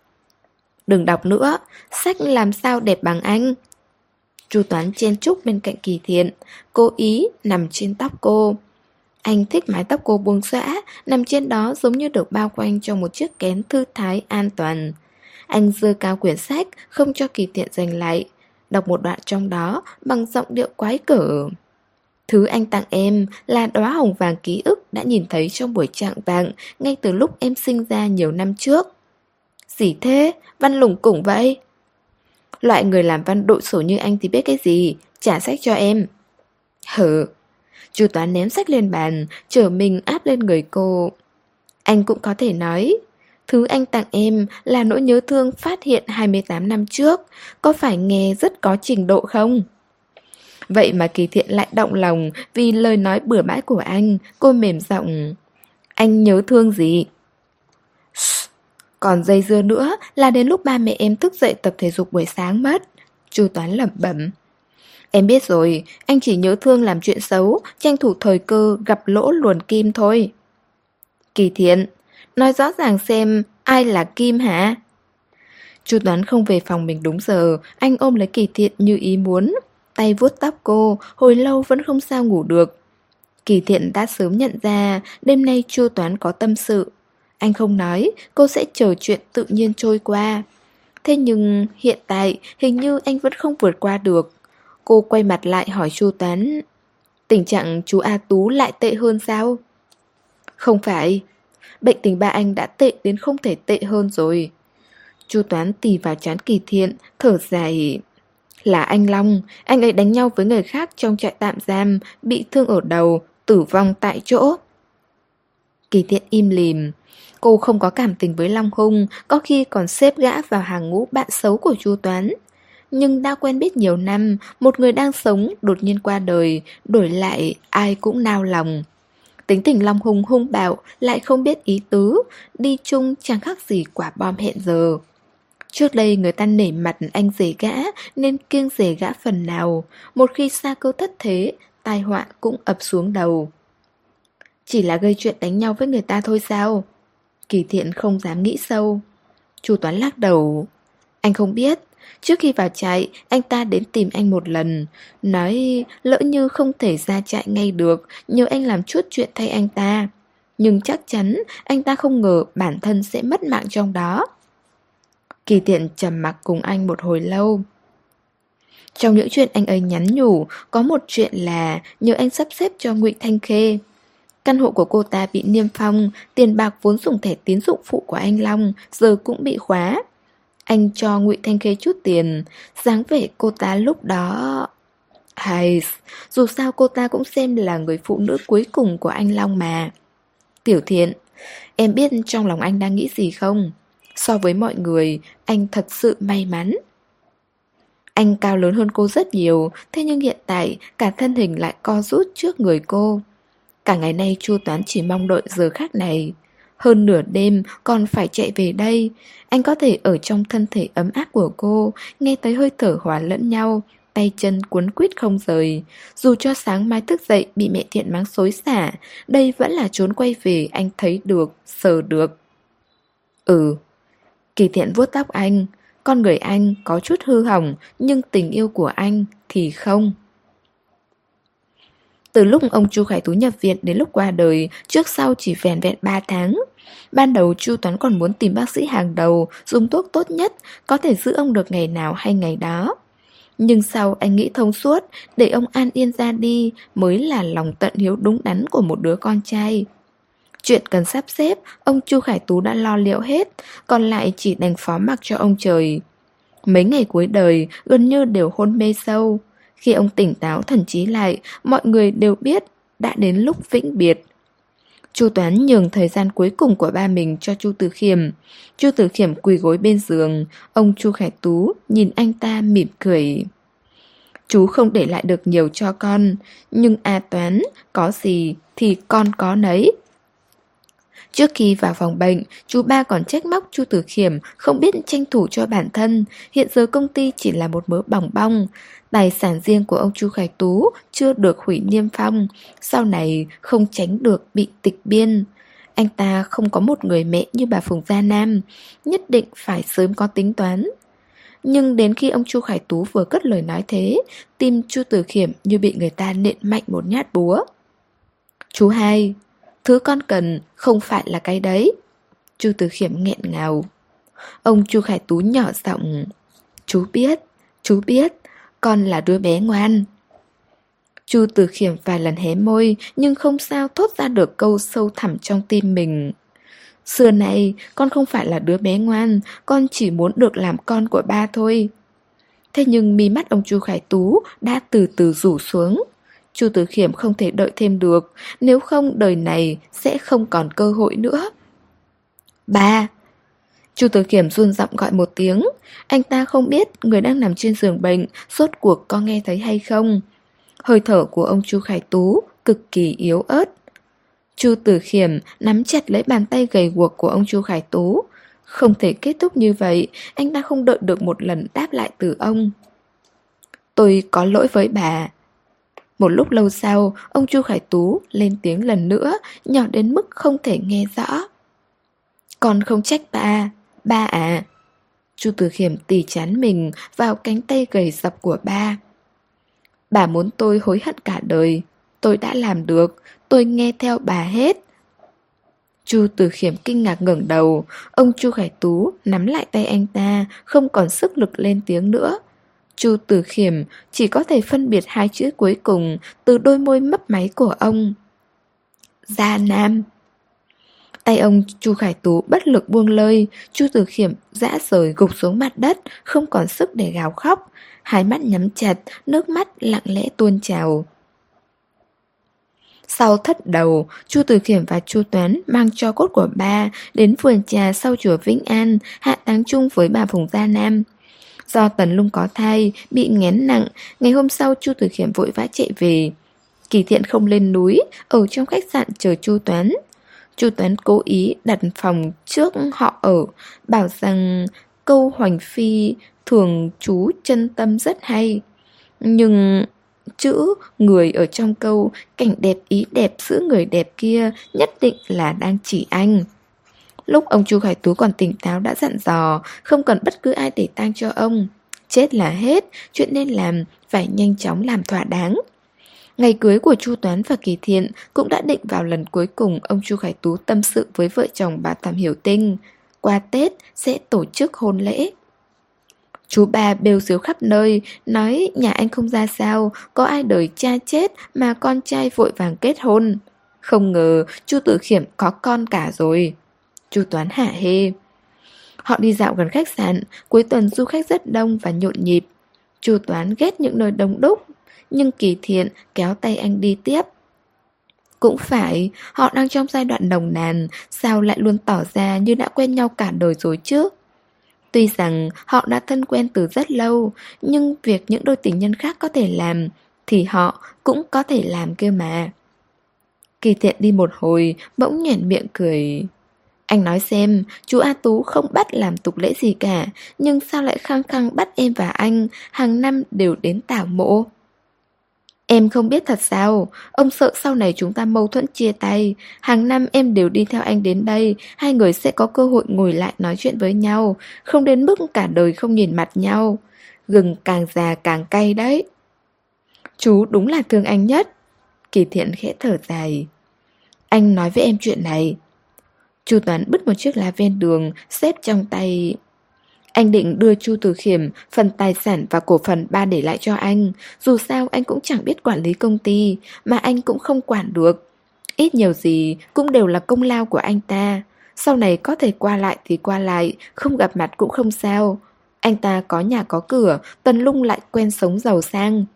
Đừng đọc nữa, sách làm sao đẹp bằng anh. Chu Toán chen chúc bên cạnh Kỳ Thiện, cố ý nằm trên tóc cô. Anh thích mái tóc cô buông xõa, nằm trên đó giống như được bao quanh trong một chiếc kén thư thái an toàn. Anh giơ cao quyển sách, không cho Kỳ Thiện giành lại, đọc một đoạn trong đó bằng giọng điệu quái cở. Thứ anh tặng em là đóa hồng vàng ký ức đã nhìn thấy trong buổi trạng vạng ngay từ lúc em sinh ra nhiều năm trước. Gì thế? Văn lủng củng vậy? Loại người làm văn đội sổ như anh thì biết cái gì? Trả sách cho em. Hừ. Chu Toán ném sách lên bàn, trở mình áp lên người cô. Anh cũng có thể nói, thứ anh tặng em là nỗi nhớ thương phát hiện 28 năm trước. Có phải nghe rất có trình độ không? Vậy mà Kỳ Thiện lại động lòng vì lời nói bừa bãi của anh. Cô mềm giọng. Anh nhớ thương gì? Còn dây dưa nữa là đến lúc ba mẹ em thức dậy tập thể dục buổi sáng mất. Chu Toán lẩm bẩm. Em biết rồi, anh chỉ nhớ thương làm chuyện xấu, tranh thủ thời cơ gặp lỗ luồn kim thôi. Kỳ Thiện, nói rõ ràng xem ai là Kim hả? Chu Toán không về phòng mình đúng giờ, anh ôm lấy Kỳ Thiện như ý muốn. Tay vuốt tóc cô, hồi lâu vẫn không sao ngủ được. Kỳ Thiện đã sớm nhận ra đêm nay Chu Toán có tâm sự. Anh không nói, cô sẽ chờ chuyện tự nhiên trôi qua. Thế nhưng hiện tại hình như anh vẫn không vượt qua được. Cô quay mặt lại hỏi Chu Toán. Tình trạng chú A Tú lại tệ hơn sao? Không phải, bệnh tình ba anh đã tệ đến không thể tệ hơn rồi. Chu Toán tì vào trán Kỳ Thiện, thở dài. Là anh Long, anh ấy đánh nhau với người khác trong trại tạm giam, bị thương ở đầu, tử vong tại chỗ. Kỳ Thiện im lìm. Cô không có cảm tình với Long Hung, có khi còn xếp gã vào hàng ngũ bạn xấu của Chu Toán. Nhưng đã quen biết nhiều năm, một người đang sống đột nhiên qua đời, đổi lại ai cũng nao lòng. Tính tình Long Hung hung bạo, lại không biết ý tứ, đi chung chẳng khác gì quả bom hẹn giờ. Trước đây người ta nể mặt anh rể gã nên kiêng rể gã phần nào, một khi xa cơ thất thế, tai họa cũng ập xuống đầu. Chỉ là gây chuyện đánh nhau với người ta thôi sao? Kỳ Thiện không dám nghĩ sâu. Chu Toán lắc đầu. Anh không biết. Trước khi vào trại, anh ta đến tìm anh một lần, nói lỡ như không thể ra trại ngay được, nhờ anh làm chút chuyện thay anh ta. Nhưng chắc chắn anh ta không ngờ bản thân sẽ mất mạng trong đó. Kỳ Thiện trầm mặc cùng anh một hồi lâu. Trong những chuyện anh ấy nhắn nhủ, có một chuyện là nhờ anh sắp xếp cho Ngụy Thanh Khê. Căn hộ của cô ta bị niêm phong, tiền bạc vốn dùng thẻ tín dụng phụ của anh Long giờ cũng bị khóa. Anh cho Ngụy Thanh Khê chút tiền, dáng vẻ cô ta lúc đó... Hay, dù sao cô ta cũng xem là người phụ nữ cuối cùng của anh Long mà. Tiểu Thiện, em biết trong lòng anh đang nghĩ gì không? So với mọi người, anh thật sự may mắn. Anh cao lớn hơn cô rất nhiều, thế nhưng hiện tại cả thân hình lại co rút trước người cô. Cả ngày nay Chu Toán chỉ mong đợi giờ khắc này. Hơn nửa đêm còn phải chạy về đây. Anh có thể ở trong thân thể ấm áp của cô, nghe thấy hơi thở hòa lẫn nhau, tay chân cuốn quýt không rời. Dù cho sáng mai thức dậy bị mẹ Thiện mắng xối xả, đây vẫn là chốn quay về anh thấy được, sờ được. Ừ. Kỳ Thiện vuốt tóc anh. Con người anh có chút hư hỏng, nhưng tình yêu của anh thì không. Từ lúc ông Chu Khải Tú nhập viện đến lúc qua đời, trước sau chỉ vẻn vẹn 3 tháng. Ban đầu Chu Toán còn muốn tìm bác sĩ hàng đầu, dùng thuốc tốt nhất, có thể giữ ông được ngày nào hay ngày đó. Nhưng sau anh nghĩ thông suốt, để ông an yên ra đi mới là lòng tận hiếu đúng đắn của một đứa con trai. Chuyện cần sắp xếp, ông Chu Khải Tú đã lo liệu hết, còn lại chỉ đành phó mặc cho ông trời. Mấy ngày cuối đời gần như đều hôn mê sâu. Khi ông tỉnh táo thần trí lại, mọi người đều biết đã đến lúc vĩnh biệt. Chu Toán nhường thời gian cuối cùng của ba mình cho Chu Tử Khiêm. Chu Tử Khiêm quỳ gối bên giường, ông Chu Khải Tú nhìn anh ta mỉm cười. Chú không để lại được nhiều cho con, nhưng Toán, có gì thì con có nấy. Trước khi vào phòng bệnh, chú ba còn trách móc Chu Tử Khiêm không biết tranh thủ cho bản thân. Hiện giờ công ty chỉ là một mớ bòng bong. Tài sản riêng của ông Chu Khải Tú chưa được hủy niêm phong, sau này không tránh được bị tịch biên. Anh ta không có một người mẹ như bà Phùng Gia Nam, nhất định phải sớm có tính toán. Nhưng đến khi ông Chu Khải Tú vừa cất lời nói thế, tim Chu Tử Khiêm như bị người ta nện mạnh một nhát búa. Chú hai, thứ con cần không phải là cái đấy. Chu Tử Khiêm nghẹn ngào. Ông Chu Khải Tú nhỏ giọng. Chú biết, con là đứa bé ngoan. Chu Tử Khiêm vài lần hé môi, nhưng không sao thốt ra được câu sâu thẳm trong tim mình. Xưa nay, con không phải là đứa bé ngoan, con chỉ muốn được làm con của ba thôi. Thế nhưng mí mắt ông Chu Khải Tú đã từ từ rủ xuống. Chu Tử Khiêm không thể đợi thêm được, nếu không đời này sẽ không còn cơ hội nữa. Ba! Chu Tử Khiêm run giọng gọi một tiếng. Anh ta không biết người đang nằm trên giường bệnh rốt cuộc có nghe thấy hay không. Hơi thở của ông Chu Khải Tú cực kỳ yếu ớt. Chu Tử Khiêm nắm chặt lấy bàn tay gầy guộc của ông Chu Khải Tú. Không thể kết thúc như vậy, anh ta không đợi được một lần đáp lại từ ông. Tôi có lỗi với bà. Một lúc lâu sau, ông Chu Khải Tú lên tiếng lần nữa, nhỏ đến mức không thể nghe rõ. Con không trách ba à. Chu Tử Khiêm tì chán mình vào cánh tay gầy dọc của ba. Bà muốn tôi hối hận cả đời. Tôi đã làm được, tôi nghe theo bà hết. Chu Tử Khiêm kinh ngạc ngẩng đầu. Ông Chu Khải Tú nắm lại tay anh ta, không còn sức lực lên tiếng nữa. Chu Tử Khiêm chỉ có thể phân biệt hai chữ cuối cùng từ đôi môi mấp máy của ông. Gia Nam. Tay ông Chu Khải Tú bất lực buông lơi, Chu Từ Khiêm rã rời gục xuống mặt đất, không còn sức để gào khóc. Hai mắt nhắm chặt, nước mắt lặng lẽ tuôn trào. Sau thất đầu, Chu Từ Khiêm và Chu Toán mang tro cốt của ba đến vườn trà sau chùa Vĩnh An, hạ táng chung với bà Phùng Gia Nam. Do Tần Lung có thai, bị nghén nặng, ngày hôm sau Chu Từ Khiêm vội vã chạy về. Kỳ Thiện không lên núi, ở trong khách sạn chờ Chu Toán. Chu Toán cố ý đặt phòng trước họ ở, bảo rằng câu Hoành Phi thường chú chân tâm rất hay. Nhưng chữ người ở trong câu cảnh đẹp ý đẹp giữa người đẹp kia nhất định là đang chỉ anh. Lúc ông Chu Khải Tú còn tỉnh táo đã dặn dò không cần bất cứ ai để tang cho ông. Chết là hết, chuyện nên làm phải nhanh chóng làm thỏa đáng. Ngày cưới của Chu Toán và Kỳ Thiện cũng đã định vào lần cuối cùng ông Chu Khải Tú tâm sự với vợ chồng bà Thẩm Hiểu Tinh. Qua Tết sẽ tổ chức hôn lễ. Chú ba bêu xếu khắp nơi, nói nhà anh không ra sao, có ai đời cha chết mà con trai vội vàng kết hôn. Không ngờ Chu Tử Khiêm có con cả rồi. Chu Toán hả hê. Họ đi dạo gần khách sạn, cuối tuần du khách rất đông và nhộn nhịp. Chu Toán ghét những nơi đông đúc, nhưng Kỳ Thiện kéo tay anh đi tiếp. Cũng phải, họ đang trong giai đoạn nồng nàn, sao lại luôn tỏ ra như đã quen nhau cả đời rồi chứ? Tuy rằng họ đã thân quen từ rất lâu, nhưng việc những đôi tình nhân khác có thể làm, thì họ cũng có thể làm cơ mà. Kỳ Thiện đi một hồi, bỗng nhoẻn miệng cười. Anh nói xem, chú A Tú không bắt làm tục lễ gì cả, nhưng sao lại khăng khăng bắt em và anh hàng năm đều đến tảo mộ? Em không biết thật sao, ông sợ sau này chúng ta mâu thuẫn chia tay. Hàng năm em đều đi theo anh đến đây, hai người sẽ có cơ hội ngồi lại nói chuyện với nhau, không đến mức cả đời không nhìn mặt nhau. Gừng càng già càng cay đấy. Chú đúng là thương anh nhất. Kỳ Thiện khẽ thở dài. Anh nói với em chuyện này. Chu Toán bứt một chiếc lá ven đường, xếp trong tay. Anh định đưa Chu Từ Khiêm phần tài sản và cổ phần ba để lại cho anh. Dù sao anh cũng chẳng biết quản lý công ty, mà anh cũng không quản được. Ít nhiều gì cũng đều là công lao của anh ta. Sau này có thể qua lại thì qua lại, không gặp mặt cũng không sao. Anh ta có nhà có cửa, Tần Lung lại quen sống giàu sang.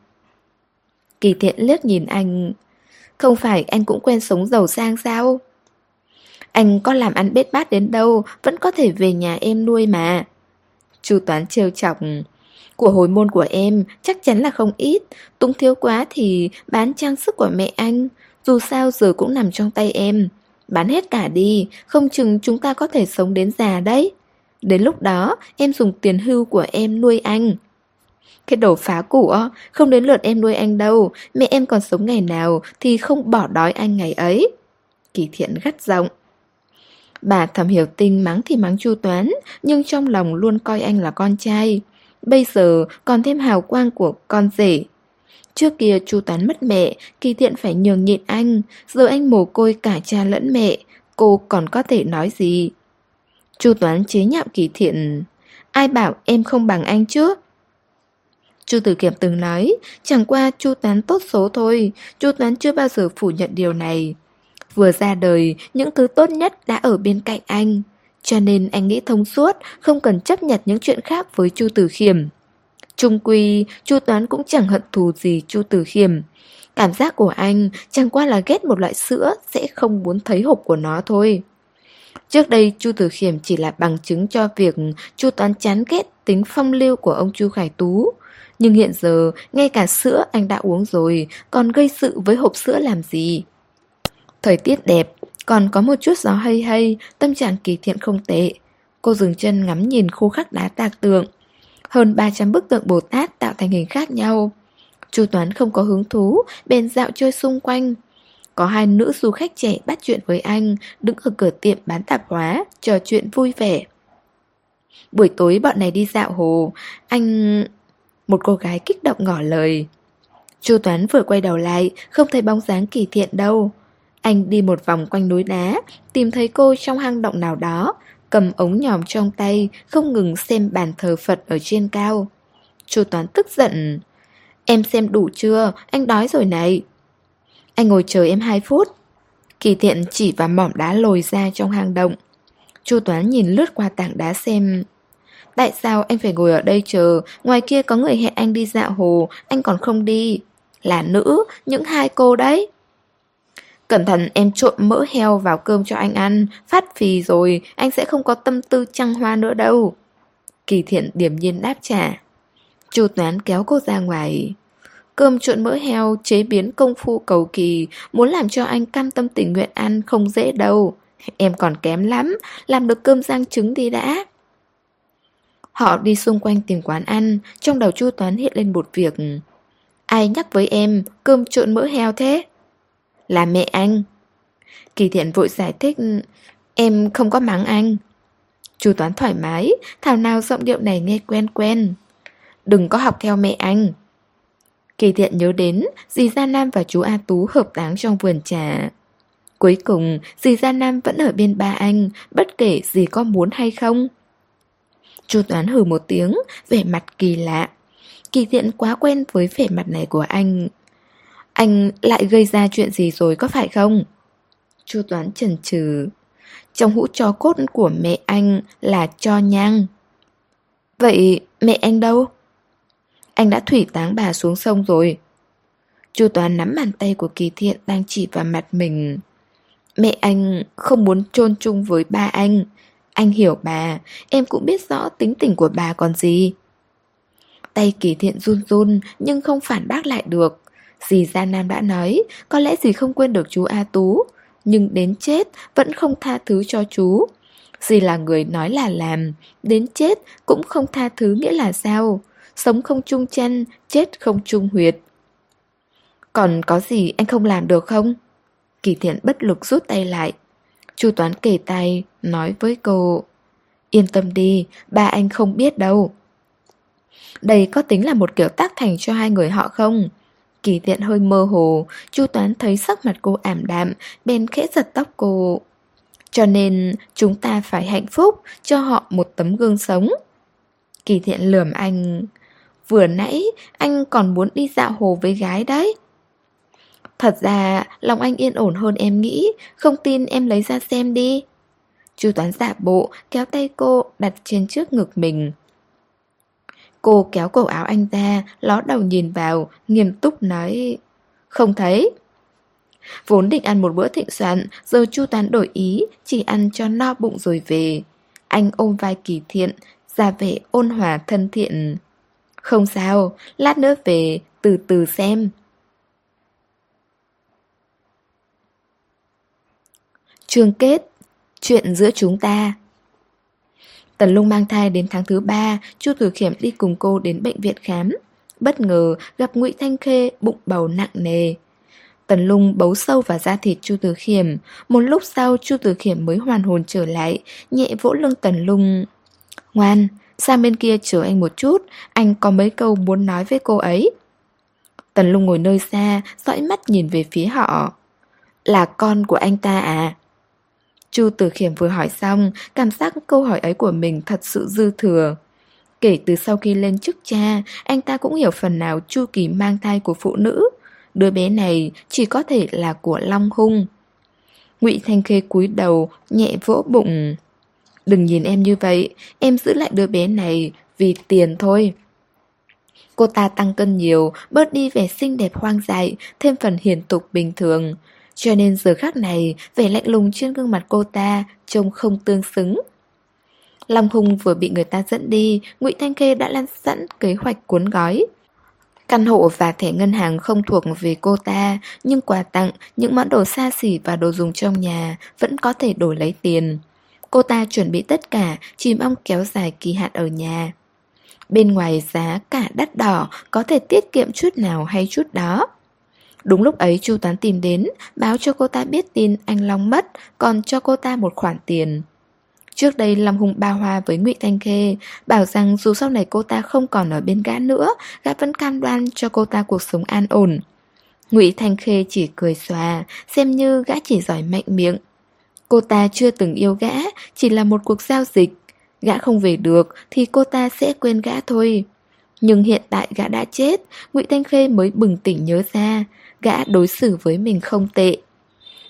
Kỳ Thiện liếc nhìn anh. Không phải anh cũng quen sống giàu sang sao? Anh có làm ăn bết bát đến đâu, vẫn có thể về nhà em nuôi mà. Chu Toán trêu chọc. Của hồi môn của em chắc chắn là không ít, túng thiếu quá thì bán trang sức của mẹ anh. Dù sao giờ cũng nằm trong tay em. Bán hết cả đi, không chừng chúng ta có thể sống đến già đấy. Đến lúc đó em dùng tiền hưu của em nuôi anh. Cái đồ phá của, không đến lượt em nuôi anh đâu. Mẹ em còn sống ngày nào thì không bỏ đói anh ngày ấy. Kỳ Thiện gắt giọng. Bà Thẩm Hiểu Tinh mắng thì mắng Chu Toán, nhưng trong lòng luôn coi anh là con trai. Bây giờ còn thêm hào quang của con rể. Trước kia Chu Toán mất mẹ, Kỳ Thiện phải nhường nhịn anh. Giờ anh mồ côi cả cha lẫn mẹ, cô còn có thể nói gì? Chu Toán chế nhạo Kỳ Thiện. Ai bảo em không bằng anh chứ? Chu Tử Kiệm từng nói, chẳng qua Chu Toán tốt số thôi. Chu Toán chưa bao giờ phủ nhận điều này. Vừa ra đời, những thứ tốt nhất đã ở bên cạnh anh. Cho nên anh nghĩ thông suốt, không cần chấp nhận những chuyện khác với Chu Tử Khiêm. Chung quy, Chu Toán cũng chẳng hận thù gì Chu Tử Khiêm. Cảm giác của anh chẳng qua là ghét một loại sữa, sẽ không muốn thấy hộp của nó thôi. Trước đây Chu Tử Khiêm chỉ là bằng chứng cho việc Chu Toán chán ghét tính phong lưu của ông Chu Khải Tú. Nhưng hiện giờ, ngay cả sữa anh đã uống rồi, còn gây sự với hộp sữa làm gì? Thời tiết đẹp, còn có một chút gió hay hay, tâm trạng Kỳ Thiện không tệ. Cô dừng chân ngắm nhìn khu khắc đá tạc tượng. Hơn 300 bức tượng Bồ Tát tạo thành hình khác nhau. Chu Toán không có hứng thú, bèn dạo chơi xung quanh. Có hai nữ du khách trẻ bắt chuyện với anh, đứng ở cửa tiệm bán tạp hóa, trò chuyện vui vẻ. Buổi tối bọn này đi dạo hồ, anh... Một cô gái kích động ngỏ lời. Chu Toán vừa quay đầu lại, không thấy bóng dáng Kỳ Thiện đâu. Anh đi một vòng quanh núi đá, tìm thấy cô trong hang động nào đó, cầm ống nhòm trong tay, không ngừng xem bàn thờ Phật ở trên cao. Chu Toán tức giận. Em xem đủ chưa? Anh đói rồi này. Anh ngồi chờ em 2 phút. Kỳ Thiện chỉ vào mỏm đá lồi ra trong hang động. Chu Toán nhìn lướt qua tảng đá xem. Tại sao anh phải ngồi ở đây chờ? Ngoài kia có người hẹn anh đi dạo hồ, anh còn không đi. Là nữ, những hai cô đấy. Cẩn thận em trộn mỡ heo vào cơm cho anh ăn. Phát phì rồi, anh sẽ không có tâm tư trăng hoa nữa đâu. Kỳ Thiện điềm nhiên đáp trả. Chu Toán kéo cô ra ngoài. Cơm trộn mỡ heo chế biến công phu cầu kỳ, muốn làm cho anh cam tâm tình nguyện ăn không dễ đâu. Em còn kém lắm, làm được cơm rang trứng đi đã. Họ đi xung quanh tìm quán ăn, trong đầu Chu Toán hiện lên một việc. Ai nhắc với em cơm trộn mỡ heo thế? Là mẹ anh. Kỳ Thiện vội giải thích. Em không có mắng anh. Chu Toán thoải mái, thảo nào giọng điệu này nghe quen quen. Đừng có học theo mẹ anh. Kỳ Thiện nhớ đến dì Gia Nam và chú A Tú hợp táng trong vườn trà. Cuối cùng dì Gia Nam vẫn ở bên ba anh, bất kể dì có muốn hay không. Chu Toán hừ một tiếng, vẻ mặt kỳ lạ. Kỳ Thiện quá quen với vẻ mặt này của anh. Anh lại gây ra chuyện gì rồi có phải không? Chu Toán chần chừ. Trong hũ tro cốt của mẹ anh là tro nhang. Vậy mẹ anh đâu? Anh đã thủy táng bà xuống sông rồi. Chu Toán nắm bàn tay của Kỳ Thiện đang chỉ vào mặt mình. Mẹ anh không muốn chôn chung với ba anh. Anh hiểu bà, em cũng biết rõ tính tình của bà còn gì. Tay Kỳ Thiện run run nhưng không phản bác lại được. Dì Gia Nam đã nói, có lẽ dì không quên được chú A Tú, nhưng đến chết vẫn không tha thứ cho chú. Dì là người nói là làm, đến chết cũng không tha thứ nghĩa là sao? Sống không chung chân, chết không chung huyệt. Còn có gì anh không làm được không? Kỳ Thiện bất lực rút tay lại. Chu Toán kề tay, nói với cô. Yên tâm đi, ba anh không biết đâu. Đây có tính là một kiểu tác thành cho hai người họ không? Kỳ Thiện hơi mơ hồ. Chu Toán thấy sắc mặt cô ảm đạm, bèn khẽ giật tóc cô. Cho nên chúng ta phải hạnh phúc, cho họ một tấm gương sống. Kỳ Thiện lườm anh. Vừa nãy anh còn muốn đi dạo hồ với gái đấy. Thật ra lòng anh yên ổn hơn em nghĩ. Không tin em lấy ra xem đi. Chu Toán giả bộ kéo tay cô đặt trên trước ngực mình. Cô kéo cổ áo anh ra, ló đầu nhìn vào, nghiêm túc nói. Không thấy. Vốn định ăn một bữa thịnh soạn, giờ Chu Toán đổi ý, chỉ ăn cho no bụng rồi về. Anh ôm vai Kỳ Thiện, ra vẻ ôn hòa thân thiện. Không sao, lát nữa về, từ từ xem. Chương kết. Chuyện giữa chúng ta. Tần Lung mang thai đến tháng thứ 3, Chu Tử Khiêm đi cùng cô đến bệnh viện khám. Bất ngờ gặp Ngụy Thanh Khê bụng bầu nặng nề. Tần Lung bấu sâu vào da thịt Chu Tử Khiêm. Một lúc sau Chu Tử Khiêm mới hoàn hồn trở lại, nhẹ vỗ lưng Tần Lung. Ngoan, sang bên kia chờ anh một chút, anh có mấy câu muốn nói với cô ấy. Tần Lung ngồi nơi xa, dõi mắt nhìn về phía họ. Là con của anh ta à? Chu Tử Khiêm vừa hỏi xong, cảm giác câu hỏi ấy của mình thật sự dư thừa. Kể từ sau khi lên chức cha, anh ta cũng hiểu phần nào chu kỳ mang thai của phụ nữ. Đứa bé này chỉ có thể là của Long Hung. Ngụy Thanh Khê cúi đầu, nhẹ vỗ bụng. Đừng nhìn em như vậy, em giữ lại đứa bé này vì tiền thôi. Cô ta tăng cân nhiều, bớt đi vẻ xinh đẹp hoang dại, thêm phần hiền tục bình thường. Cho nên giờ khắc này, vẻ lạnh lùng trên gương mặt cô ta trông không tương xứng. Long Hung vừa bị người ta dẫn đi, Ngụy Thanh Khê đã lan sẵn kế hoạch cuốn gói. Căn hộ và thẻ ngân hàng không thuộc về cô ta, nhưng quà tặng, những món đồ xa xỉ và đồ dùng trong nhà vẫn có thể đổi lấy tiền. Cô ta chuẩn bị tất cả, chỉ mong kéo dài kỳ hạn ở nhà. Bên ngoài giá cả đắt đỏ, có thể tiết kiệm chút nào hay chút đó. Đúng lúc ấy Chu Toán tìm đến, báo cho cô ta biết tin anh Long mất, còn cho cô ta một khoản tiền. Trước đây Long Hung ba hoa với Ngụy Thanh Khê, bảo rằng dù sau này cô ta không còn ở bên gã nữa, gã vẫn cam đoan cho cô ta cuộc sống an ổn. Ngụy Thanh Khê chỉ cười xòa, xem như gã chỉ giỏi mạnh miệng. Cô ta chưa từng yêu gã, chỉ là một cuộc giao dịch. Gã không về được thì cô ta sẽ quên gã thôi. Nhưng hiện tại gã đã chết, Ngụy Thanh Khê mới bừng tỉnh nhớ ra, gã đối xử với mình không tệ.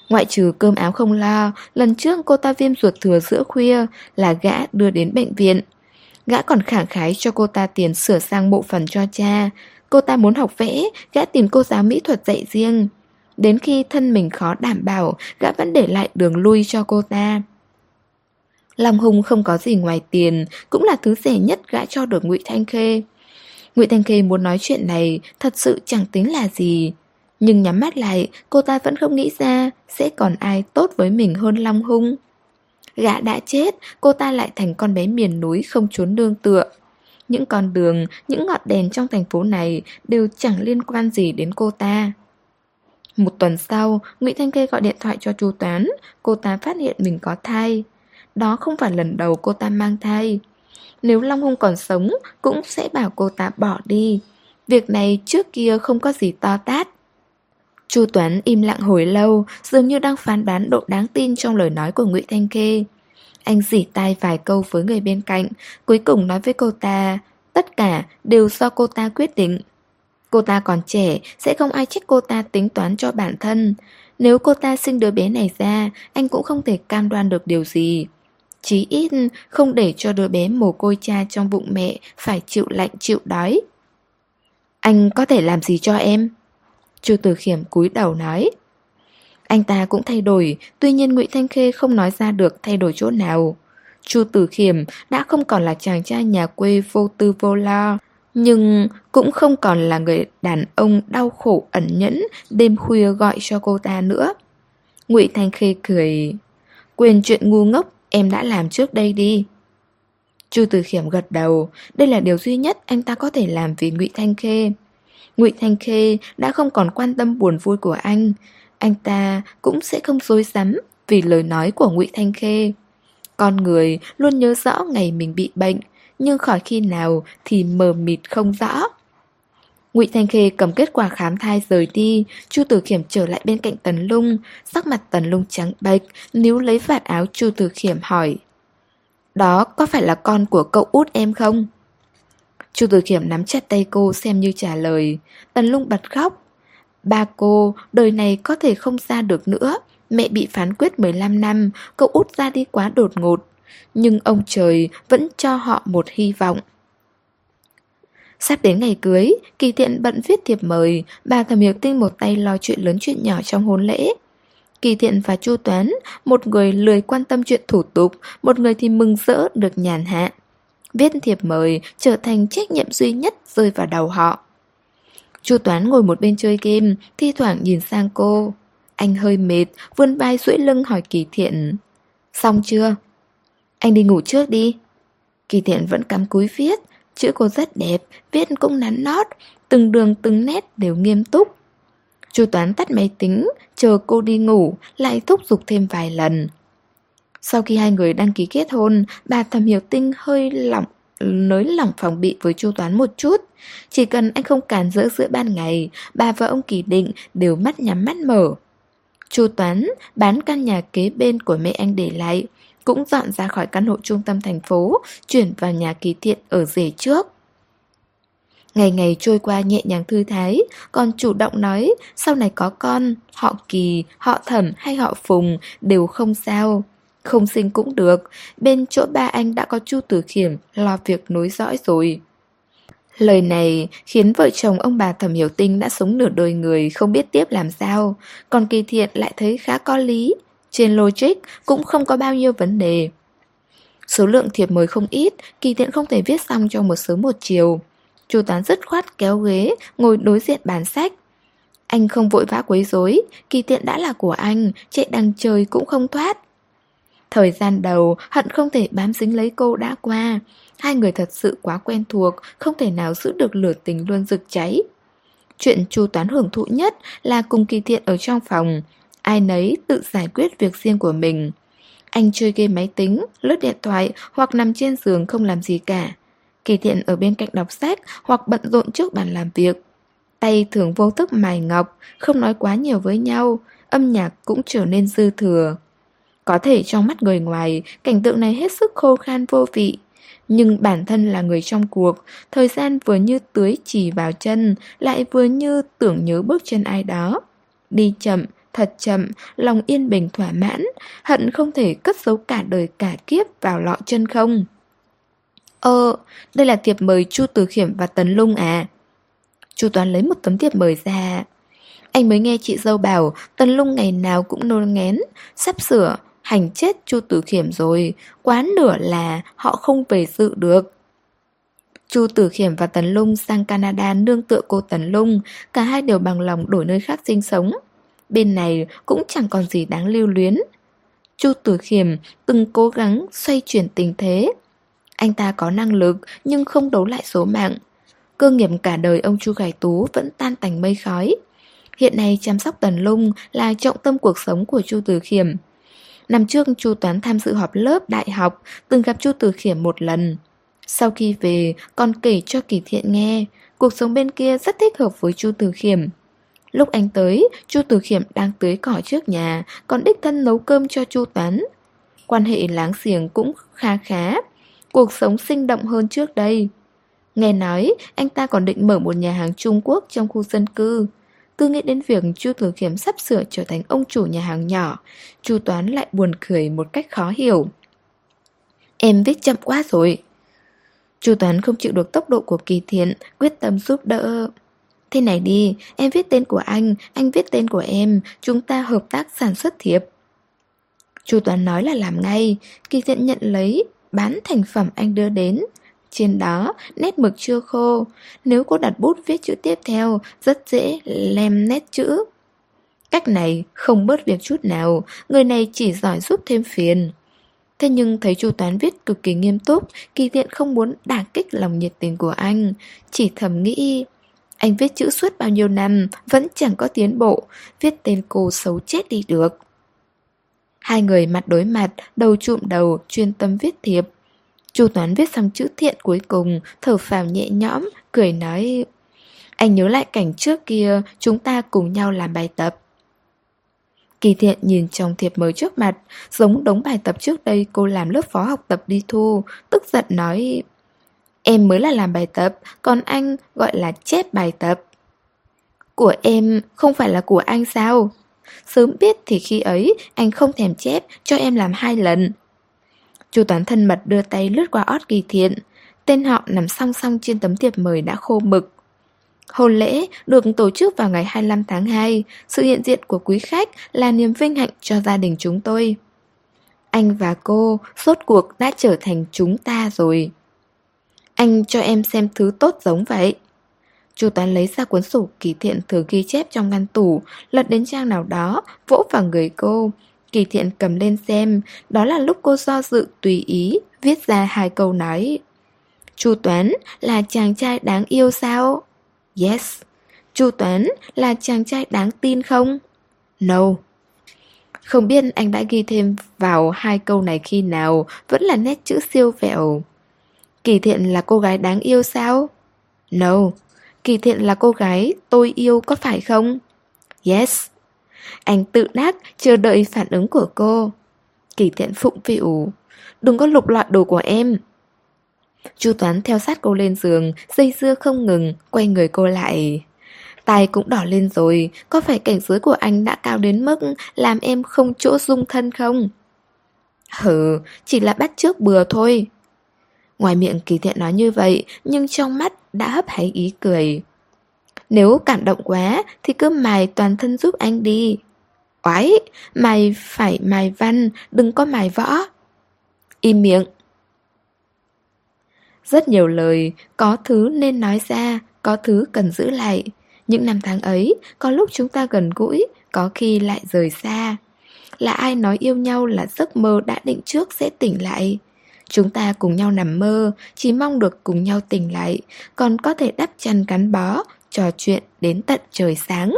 Ngoại trừ cơm áo không lo, lần trước cô ta viêm ruột thừa giữa khuya là gã đưa đến bệnh viện. Gã còn khẳng khái cho cô ta tiền sửa sang mộ phần cho cha. Cô ta muốn học vẽ, gã tìm cô giáo mỹ thuật dạy riêng. Đến khi thân mình khó đảm bảo, gã vẫn để lại đường lui cho cô ta. Long Hùng không có gì ngoài tiền, cũng là thứ rẻ nhất gã cho được Ngụy Thanh Khê. Ngụy Thanh Khê muốn nói chuyện này thật sự chẳng tính là gì. Nhưng nhắm mắt lại, cô ta vẫn không nghĩ ra sẽ còn ai tốt với mình hơn Long Hùng. Gã đã chết, cô ta lại thành con bé miền núi không trốn nương tựa. Những con đường, những ngọn đèn trong thành phố này đều chẳng liên quan gì đến cô ta. Một tuần sau, Ngụy Thanh Khê gọi điện thoại cho Chu Toán. Cô ta phát hiện mình có thai. Đó không phải lần đầu cô ta mang thai. Nếu Long Hùng còn sống, cũng sẽ bảo cô ta bỏ đi. Việc này trước kia không có gì to tát. Chu Toán im lặng hồi lâu, dường như đang phán đoán độ đáng tin trong lời nói của Ngụy Thanh Khê. Anh rỉ tai vài câu với người bên cạnh, cuối cùng nói với cô ta, tất cả đều do cô ta quyết định. Cô ta còn trẻ, sẽ không ai trách cô ta tính toán cho bản thân. Nếu cô ta sinh đứa bé này ra, anh cũng không thể cam đoan được điều gì. Chí ít không để cho đứa bé mồ côi cha trong bụng mẹ phải chịu lạnh chịu đói. Anh có thể làm gì cho em? Chu Tử Khiêm cúi đầu nói. Anh ta cũng thay đổi, tuy nhiên Ngụy Thanh Khê không nói ra được thay đổi chỗ nào. Chu Tử Khiêm đã không còn là chàng trai nhà quê vô tư vô lo, nhưng cũng không còn là người đàn ông đau khổ ẩn nhẫn đêm khuya gọi cho cô ta nữa. Ngụy Thanh Khê cười. Quên chuyện ngu ngốc em đã làm trước đây đi. Chu Tử Khiêm gật đầu. Đây là điều duy nhất anh ta có thể làm vì Ngụy Thanh Khê. Ngụy Thanh Khê đã không còn quan tâm buồn vui của anh ta cũng sẽ không dối rắm vì lời nói của Ngụy Thanh Khê. Con người luôn nhớ rõ ngày mình bị bệnh, nhưng khỏi khi nào thì mờ mịt không rõ. Ngụy Thanh Khê cầm kết quả khám thai rời đi. Chu Tử Khiêm trở lại bên cạnh Tần Lung. Sắc mặt Tần Lung trắng bệch, níu lấy vạt áo Chu Tử Khiêm hỏi, đó có phải là con của cậu út em không? Chu Tử Khiêm nắm chặt tay cô xem như trả lời. Tần Lung bật khóc. Ba cô, đời này có thể không ra được nữa. Mẹ bị phán quyết 15 năm, cậu út ra đi quá đột ngột. Nhưng ông trời vẫn cho họ một hy vọng. Sắp đến ngày cưới, Kỳ Thiện bận viết thiệp mời. Bà Thẩm Hiểu Tinh một tay lo chuyện lớn chuyện nhỏ trong hôn lễ. Kỳ Thiện và Chu Toán, một người lười quan tâm chuyện thủ tục, một người thì mừng rỡ được nhàn hạ. Viết thiệp mời trở thành trách nhiệm duy nhất rơi vào đầu họ. Chu Toán ngồi một bên chơi game, thi thoảng nhìn sang cô. Anh hơi mệt, vươn vai duỗi lưng hỏi Kỳ Thiện, xong chưa? Anh đi ngủ trước đi. Kỳ Thiện vẫn cắm cúi viết. Chữ cô rất đẹp, viết cũng nắn nót, từng đường từng nét đều nghiêm túc. Chu Toán tắt máy tính, chờ cô đi ngủ, lại thúc giục thêm vài lần. Sau khi hai người đăng ký kết hôn, bà Thẩm Hiểu Tinh hơi nới lỏng phòng bị với Chu Toán một chút. Chỉ cần anh không cản rỡ giữa ban ngày, bà và ông Kỳ Định đều mắt nhắm mắt mở. Chu Toán bán căn nhà kế bên của mẹ anh để lại, cũng dọn ra khỏi căn hộ trung tâm thành phố, chuyển vào nhà Kỳ Thiện ở rể trước. Ngày ngày trôi qua nhẹ nhàng thư thái, còn chủ động nói sau này có con, họ Kỳ, họ Thẩm hay họ Phùng đều không sao. Không sinh cũng được, bên chỗ ba anh đã có Chu Tử Khiêm lo việc nối dõi rồi. Lời này khiến vợ chồng ông bà Thẩm Hiểu Tinh đã sống nửa đời người không biết tiếp làm sao, còn Kỳ Thiện lại thấy khá có lý. Trên logic cũng không có bao nhiêu vấn đề. Số lượng thiệp mời không ít, Kỳ Thiện không thể viết xong trong một sớm một chiều. Chu Toán dứt khoát kéo ghế, ngồi đối diện bàn sách. Anh không vội vã quấy rối, Kỳ Thiện đã là của anh, chạy đằng trời cũng không thoát. Thời gian đầu, hận không thể bám dính lấy cô đã qua. Hai người thật sự quá quen thuộc, không thể nào giữ được lửa tình luôn rực cháy. Chuyện Chu Toán hưởng thụ nhất là cùng Kỳ Thiện ở trong phòng, ai nấy tự giải quyết việc riêng của mình. Anh chơi game máy tính, lướt điện thoại hoặc nằm trên giường không làm gì cả. Kỳ Thiện ở bên cạnh đọc sách hoặc bận rộn trước bàn làm việc. Tay thường vô thức mài ngọc, không nói quá nhiều với nhau, âm nhạc cũng trở nên dư thừa. Có thể trong mắt người ngoài, cảnh tượng này hết sức khô khan vô vị. Nhưng bản thân là người trong cuộc, thời gian vừa như tưới chỉ vào chân, lại vừa như tưởng nhớ bước chân ai đó. Đi chậm, thật chậm, lòng yên bình thỏa mãn, hận không thể cất giấu cả đời cả kiếp vào lọ chân không. Đây là thiệp mời Chu Từ Khiểm và Tấn Lung à? Chu Toán lấy một tấm thiệp mời ra. Anh mới nghe chị dâu bảo Tấn Lung ngày nào cũng nôn ngén, sắp sửa hành chết Chu Từ Khiểm rồi, quá nửa là họ không về dự được. Chu Tử Khiểm và Tấn Lung sang Canada nương tựa cô Tấn Lung, cả hai đều bằng lòng đổi nơi khác sinh sống. Bên này cũng chẳng còn gì đáng lưu luyến. Chu Tử Khiểm từng cố gắng xoay chuyển tình thế. Anh ta có năng lực nhưng không đấu lại số mạng. Cơ nghiệp cả đời ông Chu Khải Tú vẫn tan tành mây khói. Hiện nay chăm sóc Tấn Lung là trọng tâm cuộc sống của Chu Tử Khiểm. Năm trước Chu Toán tham dự họp lớp đại học, từng gặp Chu Tử Khiểm một lần. Sau khi về, còn kể cho Kỳ Thiện nghe, cuộc sống bên kia rất thích hợp với Chu Tử Khiểm. Lúc anh tới, Chu Tử Khiểm đang tưới cỏ trước nhà, còn đích thân nấu cơm cho Chu Toán. Quan hệ láng giềng cũng khá khá, cuộc sống sinh động hơn trước đây. Nghe nói, anh ta còn định mở một nhà hàng Trung Quốc trong khu dân cư. Cứ nghĩ đến việc Chu Tử Khiểm sắp sửa trở thành ông chủ nhà hàng nhỏ, Chu Toán lại buồn cười một cách khó hiểu. Em viết chậm quá rồi. Chu Toán không chịu được tốc độ của Kỳ Thiện, quyết tâm giúp đỡ. Thế này đi, em viết tên của anh viết tên của em, chúng ta hợp tác sản xuất thiệp. Chu Toán nói là làm ngay. Kỳ Thiện nhận lấy, bán thành phẩm anh đưa đến. Trên đó, nét mực chưa khô. Nếu cô đặt bút viết chữ tiếp theo, rất dễ lem nét chữ. Cách này không bớt việc chút nào, người này chỉ giỏi giúp thêm phiền. Thế nhưng thấy Chu Toán viết cực kỳ nghiêm túc, Kỳ Thiện không muốn đả kích lòng nhiệt tình của anh. Chỉ thầm nghĩ, anh viết chữ suốt bao nhiêu năm, vẫn chẳng có tiến bộ, viết tên cô xấu chết đi được. Hai người mặt đối mặt, đầu chụm đầu, chuyên tâm viết thiệp. Chu Toán viết xong chữ thiện cuối cùng, thở phào nhẹ nhõm, cười nói, anh nhớ lại cảnh trước kia, chúng ta cùng nhau làm bài tập. Kỳ Thiện nhìn trong thiệp mời trước mặt, giống đống bài tập trước đây cô làm lớp phó học tập đi thu, tức giận nói, em mới là làm bài tập, còn anh gọi là chép bài tập. Của em không phải là của anh sao? Sớm biết thì khi ấy anh không thèm chép, cho em làm 2 lần. Chu Toán thân mật đưa tay lướt qua ót Kỳ Thiện. Tên họ nằm song song trên tấm thiệp mời đã khô mực. Hôn lễ được tổ chức vào ngày 25 tháng 2. Sự hiện diện của quý khách là niềm vinh hạnh cho gia đình chúng tôi. Anh và cô rốt cuộc đã trở thành chúng ta rồi. Anh cho em xem thứ tốt giống vậy. Chu Toán lấy ra cuốn sổ Kỳ Thiện thường ghi chép trong ngăn tủ, lật đến trang nào đó, vỗ vào người cô. Kỳ Thiện cầm lên xem, đó là lúc cô do dự tùy ý, viết ra 2 câu nói. Chu Toán là chàng trai đáng yêu sao? Yes. Chu Toán là chàng trai đáng tin không? No. Không biết anh đã ghi thêm vào 2 câu này khi nào, vẫn là nét chữ siêu vẹo. Kỳ Thiện là cô gái đáng yêu sao? No. Kỳ Thiện là cô gái tôi yêu có phải không? Yes. Anh tự đắc chờ đợi phản ứng của cô. Kỳ Thiện phụng phịu, đừng có lục lọi đồ của em. Chu Toán theo sát cô lên giường, dây dưa không ngừng, quay người cô lại. Tai cũng đỏ lên rồi, có phải cảnh giới của anh đã cao đến mức làm em không chỗ dung thân không? Hừ, chỉ là bắt chước bừa thôi. Ngoài miệng Kỳ Thiện nói như vậy, nhưng trong mắt đã hấp háy ý cười. Nếu cảm động quá thì cứ mài toàn thân giúp anh đi. Oái, mày phải mài văn, đừng có mài võ. Im miệng. Rất nhiều lời, có thứ nên nói ra, có thứ cần giữ lại. Những năm tháng ấy, có lúc chúng ta gần gũi, có khi lại rời xa. Là ai nói yêu nhau là giấc mơ đã định trước sẽ tỉnh lại. Chúng ta cùng nhau nằm mơ, chỉ mong được cùng nhau tỉnh lại, còn có thể đắp chăn gắn bó, trò chuyện đến tận trời sáng.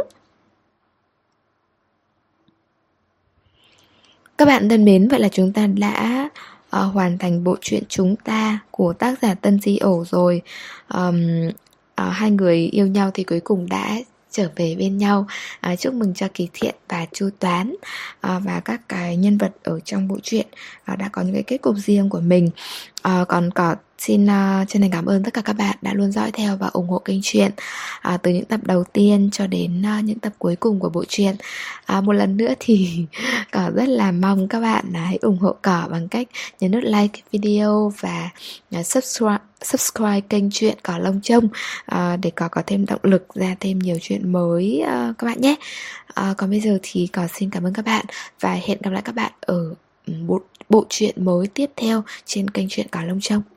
Các bạn thân mến, vậy là chúng ta đã hoàn thành bộ truyện Chúng Ta của tác giả Tân Di Ổ rồi. Hai người yêu nhau thì cuối cùng đã trở về bên nhau. Chúc mừng cho Kỳ Thiện và Chu Toán và các cái nhân vật ở trong bộ truyện đã có những cái kết cục riêng của mình. Còn có Xin chân thành cảm ơn tất cả các bạn đã luôn dõi theo và ủng hộ kênh truyện từ những tập đầu tiên cho đến những tập cuối cùng của bộ truyện. Một lần nữa thì Cỏ rất là mong các bạn hãy ủng hộ Cỏ bằng cách nhấn nút like video và subscribe kênh truyện Cỏ Lông Trông để Cỏ có thêm động lực ra thêm nhiều chuyện mới các bạn nhé. Còn bây giờ thì Cỏ xin cảm ơn các bạn và hẹn gặp lại các bạn ở bộ truyện mới tiếp theo trên kênh truyện Cỏ Lông Trông.